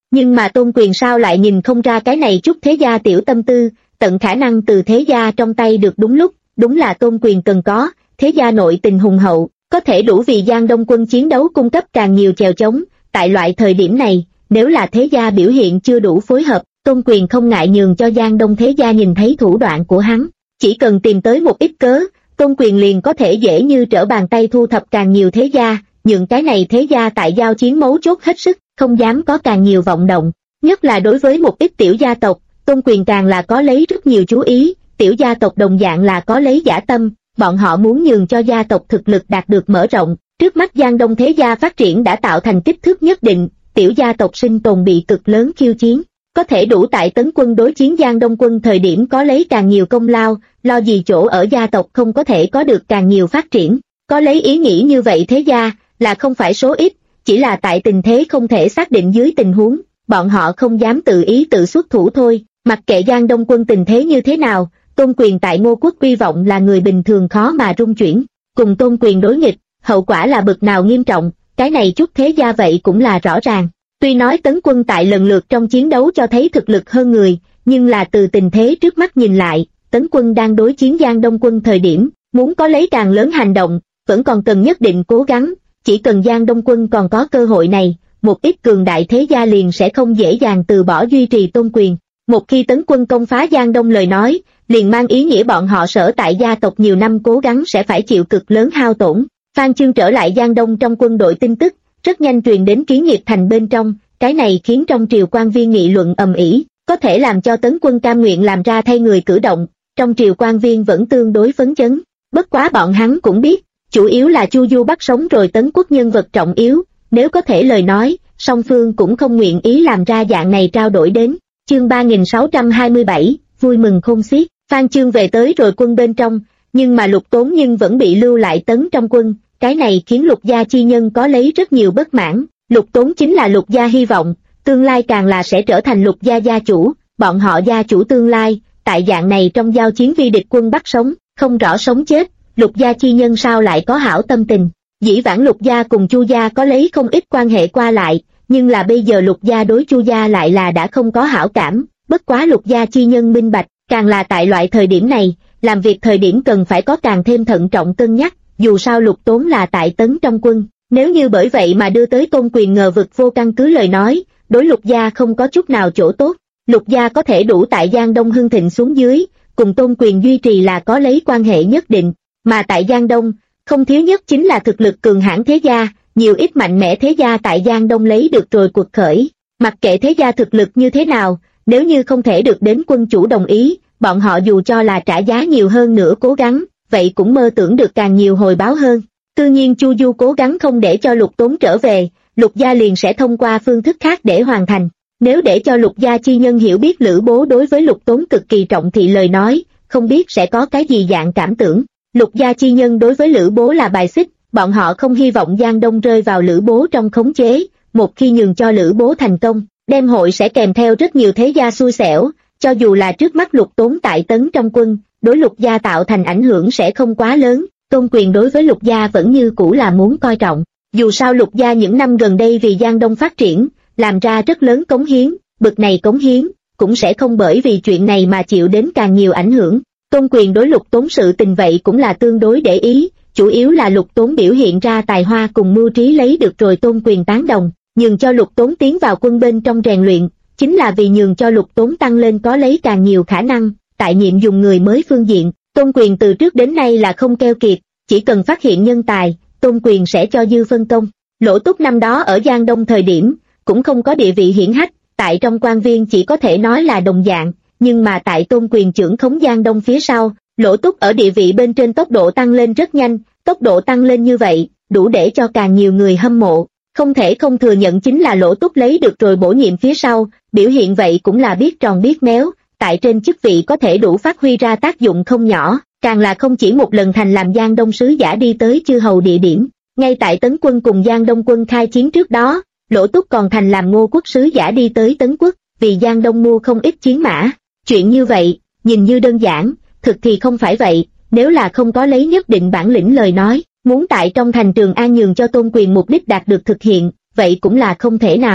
Nhưng mà Tôn Quyền sao lại nhìn không ra cái này chút thế gia tiểu tâm tư, tận khả năng từ thế gia trong tay được đúng lúc, đúng là Tôn Quyền cần có, thế gia nội tình hùng hậu, có thể đủ vì Giang Đông quân chiến đấu cung cấp càng nhiều chèo chống, tại loại thời điểm này, nếu là thế gia biểu hiện chưa đủ phối hợp, Tôn Quyền không ngại nhường cho Giang Đông thế gia nhìn thấy thủ đoạn của hắn, chỉ cần tìm tới một ít cớ, Tôn Quyền liền có thể dễ như trở bàn tay thu thập càng nhiều thế gia, nhường cái này thế gia tại giao chiến mấu chốt hết sức, không dám có càng nhiều vọng động, nhất là đối với một ít tiểu gia tộc, Tôn Quyền càng là có lấy rất nhiều chú ý, tiểu gia tộc đồng dạng là có lấy dã tâm, bọn họ muốn nhường cho gia tộc thực lực đạt được mở rộng, trước mắt Giang Đông thế gia phát triển đã tạo thành kích thước nhất định, tiểu gia tộc sinh tồn bị cực lớn khiêu chiến, có thể đủ tại Tấn quân đối chiến Giang Đông quân thời điểm có lấy càng nhiều công lao, lo gì chỗ ở gia tộc không có thể có được càng nhiều phát triển, có lấy ý nghĩ như vậy thế gia, là không phải số ít, chỉ là tại tình thế không thể xác định dưới tình huống, bọn họ không dám tự ý tự xuất thủ thôi, mặc kệ Giang Đông quân tình thế như thế nào, Tôn Quyền tại Ngô quốc uy vọng là người bình thường khó mà rung chuyển, cùng Tôn Quyền đối nghịch, hậu quả là bực nào nghiêm trọng, cái này chút thế gia vậy cũng là rõ ràng. Tuy nói Tấn quân tại lần lượt trong chiến đấu cho thấy thực lực hơn người, nhưng là từ tình thế trước mắt nhìn lại, Tấn quân đang đối chiến Giang Đông quân thời điểm, muốn có lấy càng lớn hành động, vẫn còn cần nhất định cố gắng, chỉ cần Giang Đông quân còn có cơ hội này, một ít cường đại thế gia liền sẽ không dễ dàng từ bỏ duy trì Tôn Quyền. Một khi Tấn quân công phá Giang Đông lời nói, liền mang ý nghĩa bọn họ sở tại gia tộc nhiều năm cố gắng sẽ phải chịu cực lớn hao tổn. Phan Chương trở lại Giang Đông trong quân đội tin tức, rất nhanh truyền đến Kiến Nghiệp thành bên trong, cái này khiến trong triều quan viên nghị luận ầm ĩ, có thể làm cho Tấn quân cam nguyện làm ra thay người cử động, trong triều quan viên vẫn tương đối phấn chấn. Bất quá bọn hắn cũng biết, chủ yếu là Chu Du bắt sống rồi Tấn quốc nhân vật trọng yếu, nếu có thể lời nói, song phương cũng không nguyện ý làm ra dạng này trao đổi đến. Chương 3627, vui mừng khôn xiết, Phan Chương về tới rồi quân bên trong, nhưng mà Lục Tốn nhưng vẫn bị lưu lại Tấn trong quân, cái này khiến Lục gia chi nhân có lấy rất nhiều bất mãn. Lục Tốn chính là Lục gia hy vọng, tương lai càng là sẽ trở thành Lục gia gia chủ, bọn họ gia chủ tương lai, tại dạng này trong giao chiến vi địch quân bắt sống, không rõ sống chết, Lục gia chi nhân sao lại có hảo tâm tình. Dĩ vãng Lục gia cùng Chu gia có lấy không ít quan hệ qua lại, nhưng là bây giờ Lục gia đối Chu gia lại là đã không có hảo cảm, bất quá Lục gia chi nhân minh bạch, càng là tại loại thời điểm này, làm việc thời điểm cần phải có càng thêm thận trọng cân nhắc, dù sao Lục Tốn là tại Tấn trong quân, nếu như bởi vậy mà đưa tới Tôn Quyền ngờ vực vô căn cứ lời nói, đối Lục gia không có chút nào chỗ tốt. Lục gia có thể đủ tại Giang Đông hưng thịnh xuống dưới, cùng Tôn Quyền duy trì là có lấy quan hệ nhất định, mà tại Giang Đông, không thiếu nhất chính là thực lực cường hãn thế gia, nhiều ít mạnh mẽ thế gia tại Giang Đông lấy được rồi cuộc khởi, mặc kệ thế gia thực lực như thế nào, nếu như không thể được đến quân chủ đồng ý, bọn họ dù cho là trả giá nhiều hơn nữa cố gắng, vậy cũng mơ tưởng được càng nhiều hồi báo hơn. Tự nhiên Chu Du cố gắng không để cho Lục Tốn trở về, Lục gia liền sẽ thông qua phương thức khác để hoàn thành. Nếu để cho Lục gia chi nhân hiểu biết Lữ Bố đối với Lục Tốn cực kỳ trọng thị lời nói, không biết sẽ có cái gì dạng cảm tưởng. Lục gia chi nhân đối với Lữ Bố là bài xích, bọn họ không hy vọng Giang Đông rơi vào Lữ Bố trong khống chế, một khi nhường cho Lữ Bố thành công, đem hội sẽ kèm theo rất nhiều thế gia xui xẻo, cho dù là trước mắt Lục Tốn tại Tấn trong quân, đối Lục gia tạo thành ảnh hưởng sẽ không quá lớn. Tôn Quyền đối với Lục gia vẫn như cũ là muốn coi trọng, dù sao Lục gia những năm gần đây vì Giang Đông phát triển, làm ra rất lớn cống hiến, bực này cống hiến, cũng sẽ không bởi vì chuyện này mà chịu đến càng nhiều ảnh hưởng. Tôn Quyền đối Lục Tốn sự tình vậy cũng là tương đối để ý, chủ yếu là Lục Tốn biểu hiện ra tài hoa cùng mưu trí lấy được rồi Tôn Quyền tán đồng, nhường cho Lục Tốn tiến vào quân bên trong rèn luyện, chính là vì nhường cho Lục Tốn tăng lên có lấy càng nhiều khả năng, tại nhiệm dùng người mới phương diện. Tôn Quyền từ trước đến nay là không keo kiệt, chỉ cần phát hiện nhân tài, Tôn Quyền sẽ cho dư phân công. Lỗ Túc năm đó ở Giang Đông thời điểm, cũng không có địa vị hiển hách, tại trong quan viên chỉ có thể nói là đồng dạng, nhưng mà tại Tôn Quyền trưởng khống Giang Đông phía sau, Lỗ Túc ở địa vị bên trên tốc độ tăng lên rất nhanh, tốc độ tăng lên như vậy, đủ để cho càng nhiều người hâm mộ. Không thể không thừa nhận chính là Lỗ Túc lấy được rồi bổ nhiệm phía sau, biểu hiện vậy cũng là biết tròn biết méo, tại trên chức vị có thể đủ phát huy ra tác dụng không nhỏ, càng là không chỉ một lần thành làm Giang Đông sứ giả đi tới chư hầu địa điểm. Ngay tại Tấn quân cùng Giang Đông quân khai chiến trước đó, Lỗ Túc còn thành làm Ngô quốc sứ giả đi tới Tấn quốc, vì Giang Đông mua không ít chiến mã. Chuyện như vậy, nhìn như đơn giản, thực thì không phải vậy, nếu là không có lấy nhất định bản lĩnh lời nói, muốn tại trong thành Trường An nhường cho Tôn Quyền mục đích đạt được thực hiện, vậy cũng là không thể nào.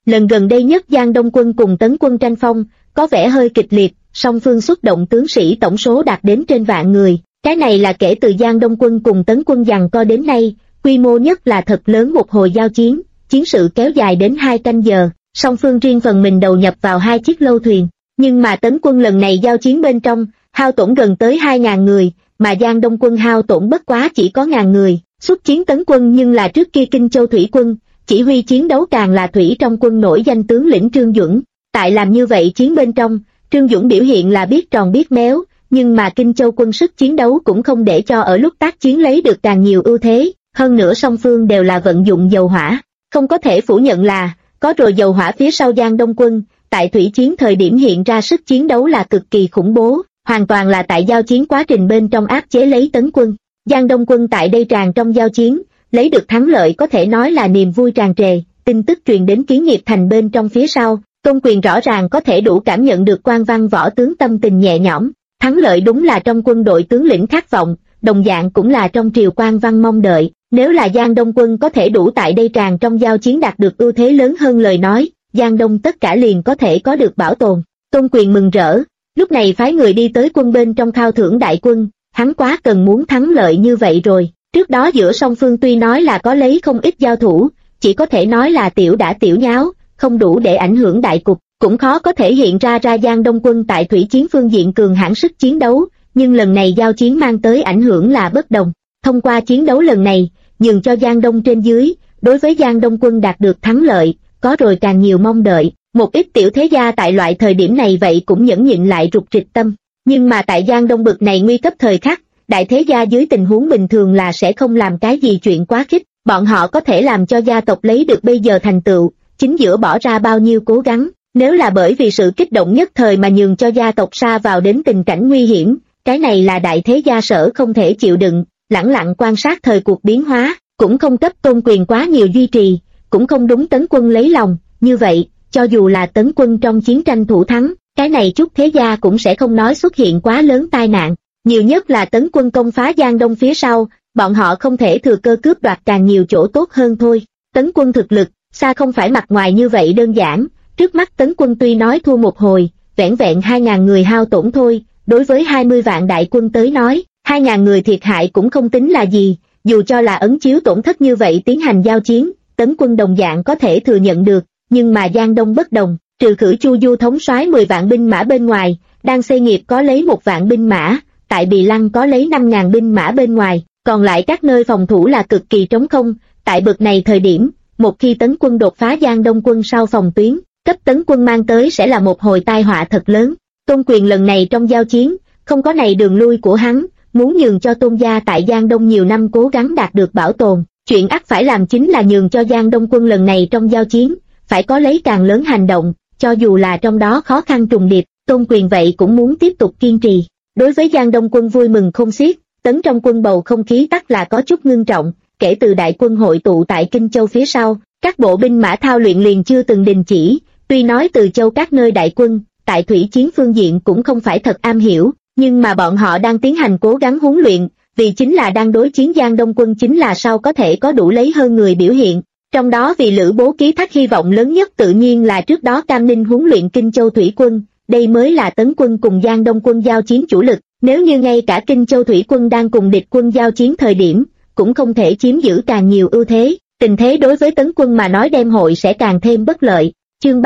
Lần gần đây nhất Giang Đông quân cùng Tấn quân tranh phong, có vẻ hơi kịch liệt, song phương xuất động tướng sĩ tổng số đạt đến trên vạn người. Cái này là kể từ Giang Đông quân cùng Tấn quân giằng co đến nay, quy mô nhất là thật lớn một hồi giao chiến, chiến sự kéo dài đến 2 canh giờ, song phương riêng phần mình đầu nhập vào 2 chiếc lâu thuyền. Nhưng mà Tấn quân lần này giao chiến bên trong, hao tổn gần tới 2.000 người, mà Giang Đông quân hao tổn bất quá chỉ có 1.000 người. Xuất chiến Tấn quân nhưng là trước kia Kinh Châu thủy quân, chỉ huy chiến đấu càng là thủy trong quân nổi danh tướng lĩnh Trương Duẩn. Tại làm như vậy chiến bên trong, Trương Duẩn biểu hiện là biết tròn biết méo, nhưng mà Kinh Châu quân sức chiến đấu cũng không để cho ở lúc tác chiến lấy được càng nhiều ưu thế, hơn nữa song phương đều là vận dụng dầu hỏa. Không có thể phủ nhận là, có rồi dầu hỏa phía sau Giang Đông quân, tại thủy chiến thời điểm hiện ra sức chiến đấu là cực kỳ khủng bố, hoàn toàn là tại giao chiến quá trình bên trong áp chế lấy Tấn quân. Giang Đông quân tại đây tràn trong giao chiến, lấy được thắng lợi có thể nói là niềm vui tràn trề. Tin tức truyền đến Kiến Nghiệp thành bên trong phía sau, Tôn Quyền rõ ràng có thể đủ cảm nhận được quan văn võ tướng tâm tình nhẹ nhõm. Thắng lợi đúng là trong quân đội tướng lĩnh khát vọng, đồng dạng cũng là trong triều quan văn mong đợi. Nếu là Giang Đông quân có thể đủ tại đây tràn trong giao chiến đạt được ưu thế lớn hơn lời nói, Giang Đông tất cả liền có thể có được bảo tồn. Tôn Quyền mừng rỡ, lúc này phái người đi tới quân bên trong khao thưởng đại quân, hắn quá cần muốn thắng lợi như vậy rồi. Trước đó giữa song phương tuy nói là có lấy không ít giao thủ, chỉ có thể nói là tiểu đã tiểu nháo, không đủ để ảnh hưởng đại cục, cũng khó có thể hiện ra Giang Đông quân tại thủy chiến phương diện cường hãn sức chiến đấu, nhưng lần này giao chiến mang tới ảnh hưởng là bất đồng. Thông qua chiến đấu lần này, nhường cho Giang Đông trên dưới, đối với Giang Đông quân đạt được thắng lợi, có rồi càng nhiều mong đợi. Một ít tiểu thế gia tại loại thời điểm này vậy cũng nhẫn nhịn lại rụt rịch tâm, nhưng mà tại Giang Đông bực này nguy cấp thời khắc, đại thế gia dưới tình huống bình thường là sẽ không làm cái gì chuyện quá khích, bọn họ có thể làm cho gia tộc lấy được bây giờ thành tựu, chính giữa bỏ ra bao nhiêu cố gắng. Nếu là bởi vì sự kích động nhất thời mà nhường cho gia tộc sa vào đến tình cảnh nguy hiểm, cái này là đại thế gia sở không thể chịu đựng. Lẳng lặng quan sát thời cuộc biến hóa, cũng không cấp Tôn Quyền quá nhiều duy trì, cũng không đúng Tấn quân lấy lòng. Như vậy, cho dù là Tấn quân trong chiến tranh thủ thắng, cái này chút thế gia cũng sẽ không nói xuất hiện quá lớn tai nạn. Nhiều nhất là Tấn quân công phá Giang Đông phía sau, bọn họ không thể thừa cơ cướp đoạt càng nhiều chỗ tốt hơn thôi. Tấn quân thực lực, xa không phải mặt ngoài như vậy đơn giản. Trước mắt Tấn quân tuy nói thua một hồi, vẻn vẹn 2.000 người hao tổn thôi, đối với 20 vạn đại quân tới nói, 2.000 người thiệt hại cũng không tính là gì. Dù cho là ấn chiếu tổn thất như vậy tiến hành giao chiến, Tấn quân đồng dạng có thể thừa nhận được, nhưng mà Giang Đông bất đồng, trừ Khử Chu Du thống soái 10 vạn binh mã bên ngoài, Đan Xây Nghiệp có lấy 1 vạn binh mã, tại Bì Lăng có lấy 5.000 binh mã bên ngoài, còn lại các nơi phòng thủ là cực kỳ trống không. Tại bực này thời điểm, một khi Tấn quân đột phá Giang Đông quân sau phòng tuyến, cấp Tấn quân mang tới sẽ là một hồi tai họa thật lớn. Tôn Quyền lần này trong giao chiến, không có này đường lui của hắn, muốn nhường cho Tôn gia tại Giang Đông nhiều năm cố gắng đạt được bảo tồn, chuyện ắt phải làm chính là nhường cho Giang Đông quân lần này trong giao chiến, phải có lấy càng lớn hành động, cho dù là trong đó khó khăn trùng điệp, Tôn Quyền vậy cũng muốn tiếp tục kiên trì. Đối với Giang Đông quân vui mừng không xiết, tấn trong quân bầu không khí tắc là có chút ngưng trọng, kể từ đại quân hội tụ tại Kinh Châu phía sau, các bộ binh mã thao luyện liền chưa từng đình chỉ, tuy nói Từ Châu các nơi đại quân, tại thủy chiến phương diện cũng không phải thật am hiểu, nhưng mà bọn họ đang tiến hành cố gắng huấn luyện, vì chính là đang đối chiến Giang Đông quân chính là sau có thể có đủ lấy hơn người biểu hiện. Trong đó vì Lữ Bố ký thác hy vọng lớn nhất tự nhiên là trước đó Cam Ninh huấn luyện Kinh Châu thủy quân, đây mới là Tấn quân cùng Giang Đông quân giao chiến chủ lực, nếu như ngay cả Kinh Châu thủy quân đang cùng địch quân giao chiến thời điểm, cũng không thể chiếm giữ càng nhiều ưu thế, tình thế đối với Tấn quân mà nói đem hội sẽ càng thêm bất lợi. Chương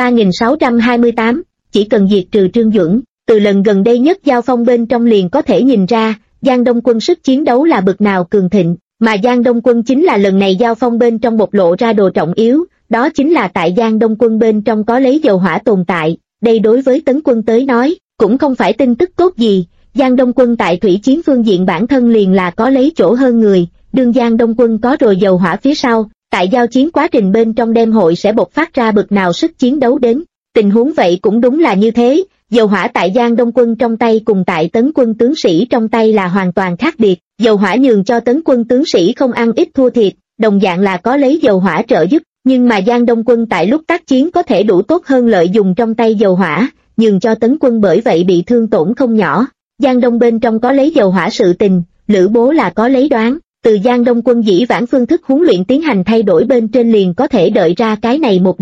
3628, chỉ cần diệt trừ Trương Duẩn, từ lần gần đây nhất giao phong bên trong liền có thể nhìn ra, Giang Đông quân sức chiến đấu là bực nào cường thịnh, mà Giang Đông quân chính là lần này giao phong bên trong bộc lộ ra đồ trọng yếu, đó chính là tại Giang Đông quân bên trong có lấy dầu hỏa tồn tại, đây đối với Tấn quân tới nói, cũng không phải tin tức tốt gì. Giang Đông quân tại thủy chiến phương diện bản thân liền là có lấy chỗ hơn người, đương Giang Đông quân có rồi dầu hỏa phía sau, tại giao chiến quá trình bên trong đêm hội sẽ bộc phát ra bực nào sức chiến đấu đến. Tình huống vậy cũng đúng là như thế, dầu hỏa tại Giang Đông quân trong tay cùng tại Tấn quân tướng sĩ trong tay là hoàn toàn khác biệt, dầu hỏa nhường cho Tấn quân tướng sĩ không ăn ít thua thiệt, đồng dạng là có lấy dầu hỏa trợ giúp, nhưng mà Giang Đông quân tại lúc tác chiến có thể đủ tốt hơn lợi dùng trong tay dầu hỏa, nhường cho Tấn quân bởi vậy bị thương tổn không nhỏ. Giang Đông bên trong có lấy dầu hỏa sự tình, Lữ Bố là có lấy đoán, từ Giang Đông quân dĩ vãng phương thức huấn luyện tiến hành thay đổi bên trên liền có thể đợi ra cái này một điểm.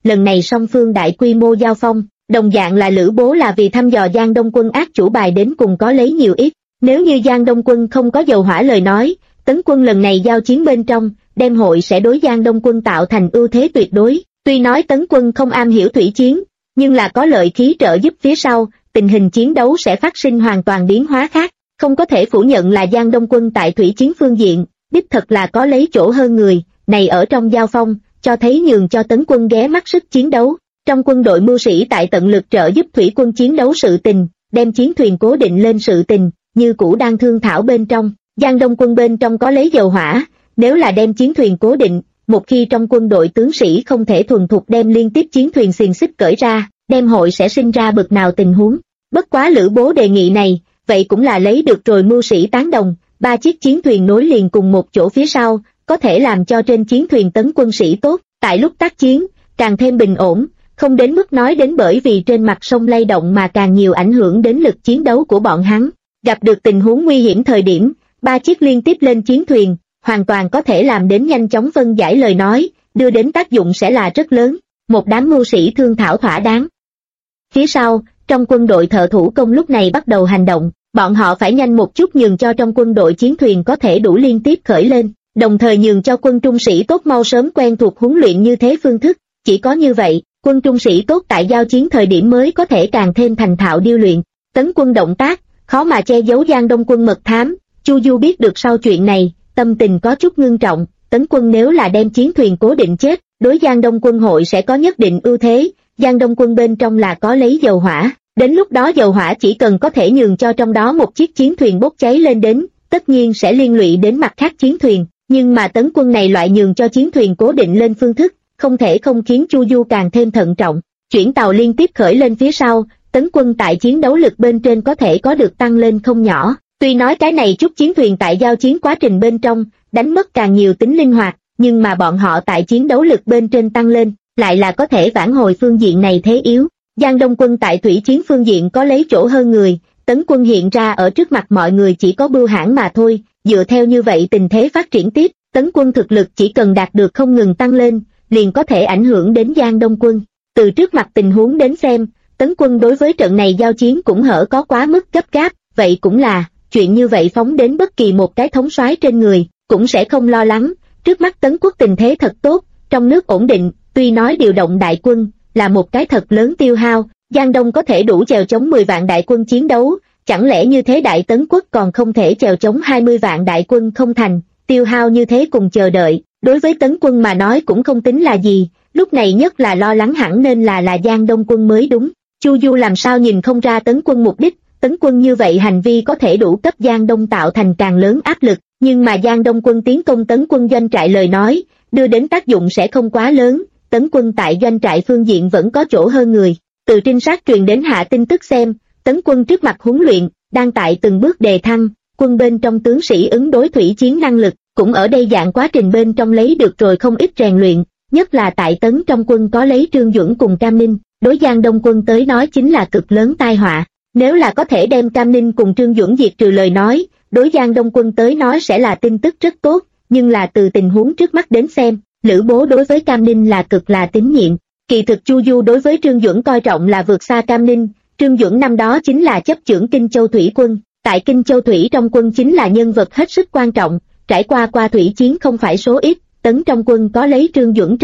lần này song phương đại quy mô giao phong, đồng dạng là Lữ Bố là vì thăm dò Giang Đông Quân ác chủ bài đến cùng có lấy nhiều ít. Nếu như Giang Đông Quân không có dầu hỏa lời nói, Tấn Quân lần này giao chiến bên trong, đem hội sẽ đối Giang Đông Quân tạo thành ưu thế tuyệt đối. Tuy nói Tấn Quân không am hiểu thủy chiến, nhưng là có lợi khí trợ giúp phía sau, tình hình chiến đấu sẽ phát sinh hoàn toàn biến hóa khác. Không có thể phủ nhận là Giang Đông Quân tại thủy chiến phương diện, đích thật là có lấy chỗ hơn người, này ở trong giao phong, cho thấy nhường cho Tấn Quân ghé mắt sức chiến đấu. Trong quân đội mưu sĩ tại tận lực trợ giúp thủy quân chiến đấu sự tình, đem chiến thuyền cố định lên sự tình, như cũ đang thương thảo bên trong. Giang Đông Quân bên trong có lấy dầu hỏa, nếu là đem chiến thuyền cố định, một khi trong quân đội tướng sĩ không thể thuần thục đem liên tiếp chiến thuyền xiềng xích cởi ra, đem hội sẽ sinh ra bực nào tình huống. Bất quá Lữ Bố đề nghị này, vậy cũng là lấy được rồi mưu sĩ tán đồng, 3 chiếc chiến thuyền nối liền cùng một chỗ phía sau, có thể làm cho trên chiến thuyền Tấn Quân sĩ tốt, tại lúc tác chiến, càng thêm bình ổn, không đến mức nói đến bởi vì trên mặt sông lay động mà càng nhiều ảnh hưởng đến lực chiến đấu của bọn hắn. Gặp được tình huống nguy hiểm thời điểm, 3 chiếc liên tiếp lên chiến thuyền, hoàn toàn có thể làm đến nhanh chóng phân giải lời nói, đưa đến tác dụng sẽ là rất lớn. Một đám mưu sĩ thương thảo thỏa đáng. Phía sau, trong quân đội thợ thủ công lúc này bắt đầu hành động, bọn họ phải nhanh một chút nhường cho trong quân đội chiến thuyền có thể đủ liên tiếp khởi lên, đồng thời nhường cho quân trung sĩ tốt mau sớm quen thuộc huấn luyện như thế phương thức, chỉ có như vậy, quân trung sĩ tốt tại giao chiến thời điểm mới có thể càng thêm thành thạo điêu luyện. Tấn Quân động tác, khó mà che giấu Giang Đông Quân mật thám, Chu Du biết được sau chuyện này, tâm tình có chút ngưng trọng. Tấn Quân nếu là đem chiến thuyền cố định chết, đối Giang Đông Quân hội sẽ có nhất định ưu thế. Giang Đông Quân bên trong là có lấy dầu hỏa, đến lúc đó dầu hỏa chỉ cần có thể nhường cho trong đó một chiếc chiến thuyền bốc cháy lên đến, tất nhiên sẽ liên lụy đến mặt khác chiến thuyền, nhưng mà Tấn Quân này loại nhường cho chiến thuyền cố định lên phương thức, không thể không khiến Chu Du càng thêm thận trọng. Chuyển tàu liên tiếp khởi lên phía sau, Tấn Quân tại chiến đấu lực bên trên có thể có được tăng lên không nhỏ. Tuy nói cái này chút chiến thuyền tại giao chiến quá trình bên trong, đánh mất càng nhiều tính linh hoạt, nhưng mà bọn họ tại chiến đấu lực bên trên tăng lên, lại là có thể vãn hồi phương diện này thế yếu. Giang Đông Quân tại thủy chiến phương diện có lấy chỗ hơn người, Tấn Quân hiện ra ở trước mặt mọi người chỉ có bưu hãn mà thôi, dựa theo như vậy tình thế phát triển tiếp, Tấn Quân thực lực chỉ cần đạt được không ngừng tăng lên, liền có thể ảnh hưởng đến Giang Đông Quân. Từ trước mặt tình huống đến xem, Tấn Quân đối với trận này giao chiến cũng hở có quá mức gấp gáp, vậy cũng là, chuyện như vậy phóng đến bất kỳ một cái thống soái trên người, cũng sẽ không lo lắng. Trước mắt Tấn Quốc tình thế thật tốt, trong nước ổn định, tuy nói điều động đại quân là một cái thật lớn tiêu hao, Giang Đông có thể đủ chèo chống 10 vạn đại quân chiến đấu, chẳng lẽ như thế Đại Tấn Quốc còn không thể chèo chống 20 vạn đại quân không thành, tiêu hao như thế cùng chờ đợi, đối với Tấn Quân mà nói cũng không tính là gì, lúc này nhất là lo lắng hẳn nên là Giang Đông Quân mới đúng. Chu Du làm sao nhìn không ra Tấn Quân mục đích, Tấn Quân như vậy hành vi có thể đủ cấp Giang Đông tạo thành càng lớn áp lực, nhưng mà Giang Đông Quân tiến công Tấn Quân doanh trại lời nói, đưa đến tác dụng sẽ không quá lớn, Tấn Quân tại doanh trại phương diện vẫn có chỗ hơn người. Từ trinh sát truyền đến hạ tin tức xem, Tấn Quân trước mặt huấn luyện, đang tại từng bước đề thăng, quân bên trong tướng sĩ ứng đối thủy chiến năng lực, cũng ở đây dạng quá trình bên trong lấy được rồi không ít rèn luyện, nhất là tại Tấn trong quân có lấy Trương Duẩn cùng Cam Ninh, đối Giang Đông Quân tới nói chính là cực lớn tai họa. Nếu là có thể đem Cam Ninh cùng Trương Duẩn diệt trừ lời nói, đối Giang Đông Quân tới nói sẽ là tin tức rất tốt, nhưng là từ tình huống trước mắt đến xem, Lữ Bố đối với Cam Ninh là cực là tín nhiệm. Kỳ thực Chu Du đối với Trương Duẩn coi trọng là vượt xa Cam Ninh, Trương Duẩn năm đó chính là chấp chưởng Kinh Châu Thủy quân, tại Kinh Châu Thủy trong quân chính là nhân vật hết sức quan trọng, trải qua thủy chiến không phải số ít, Tấn trong quân có lấy Trương Duẩn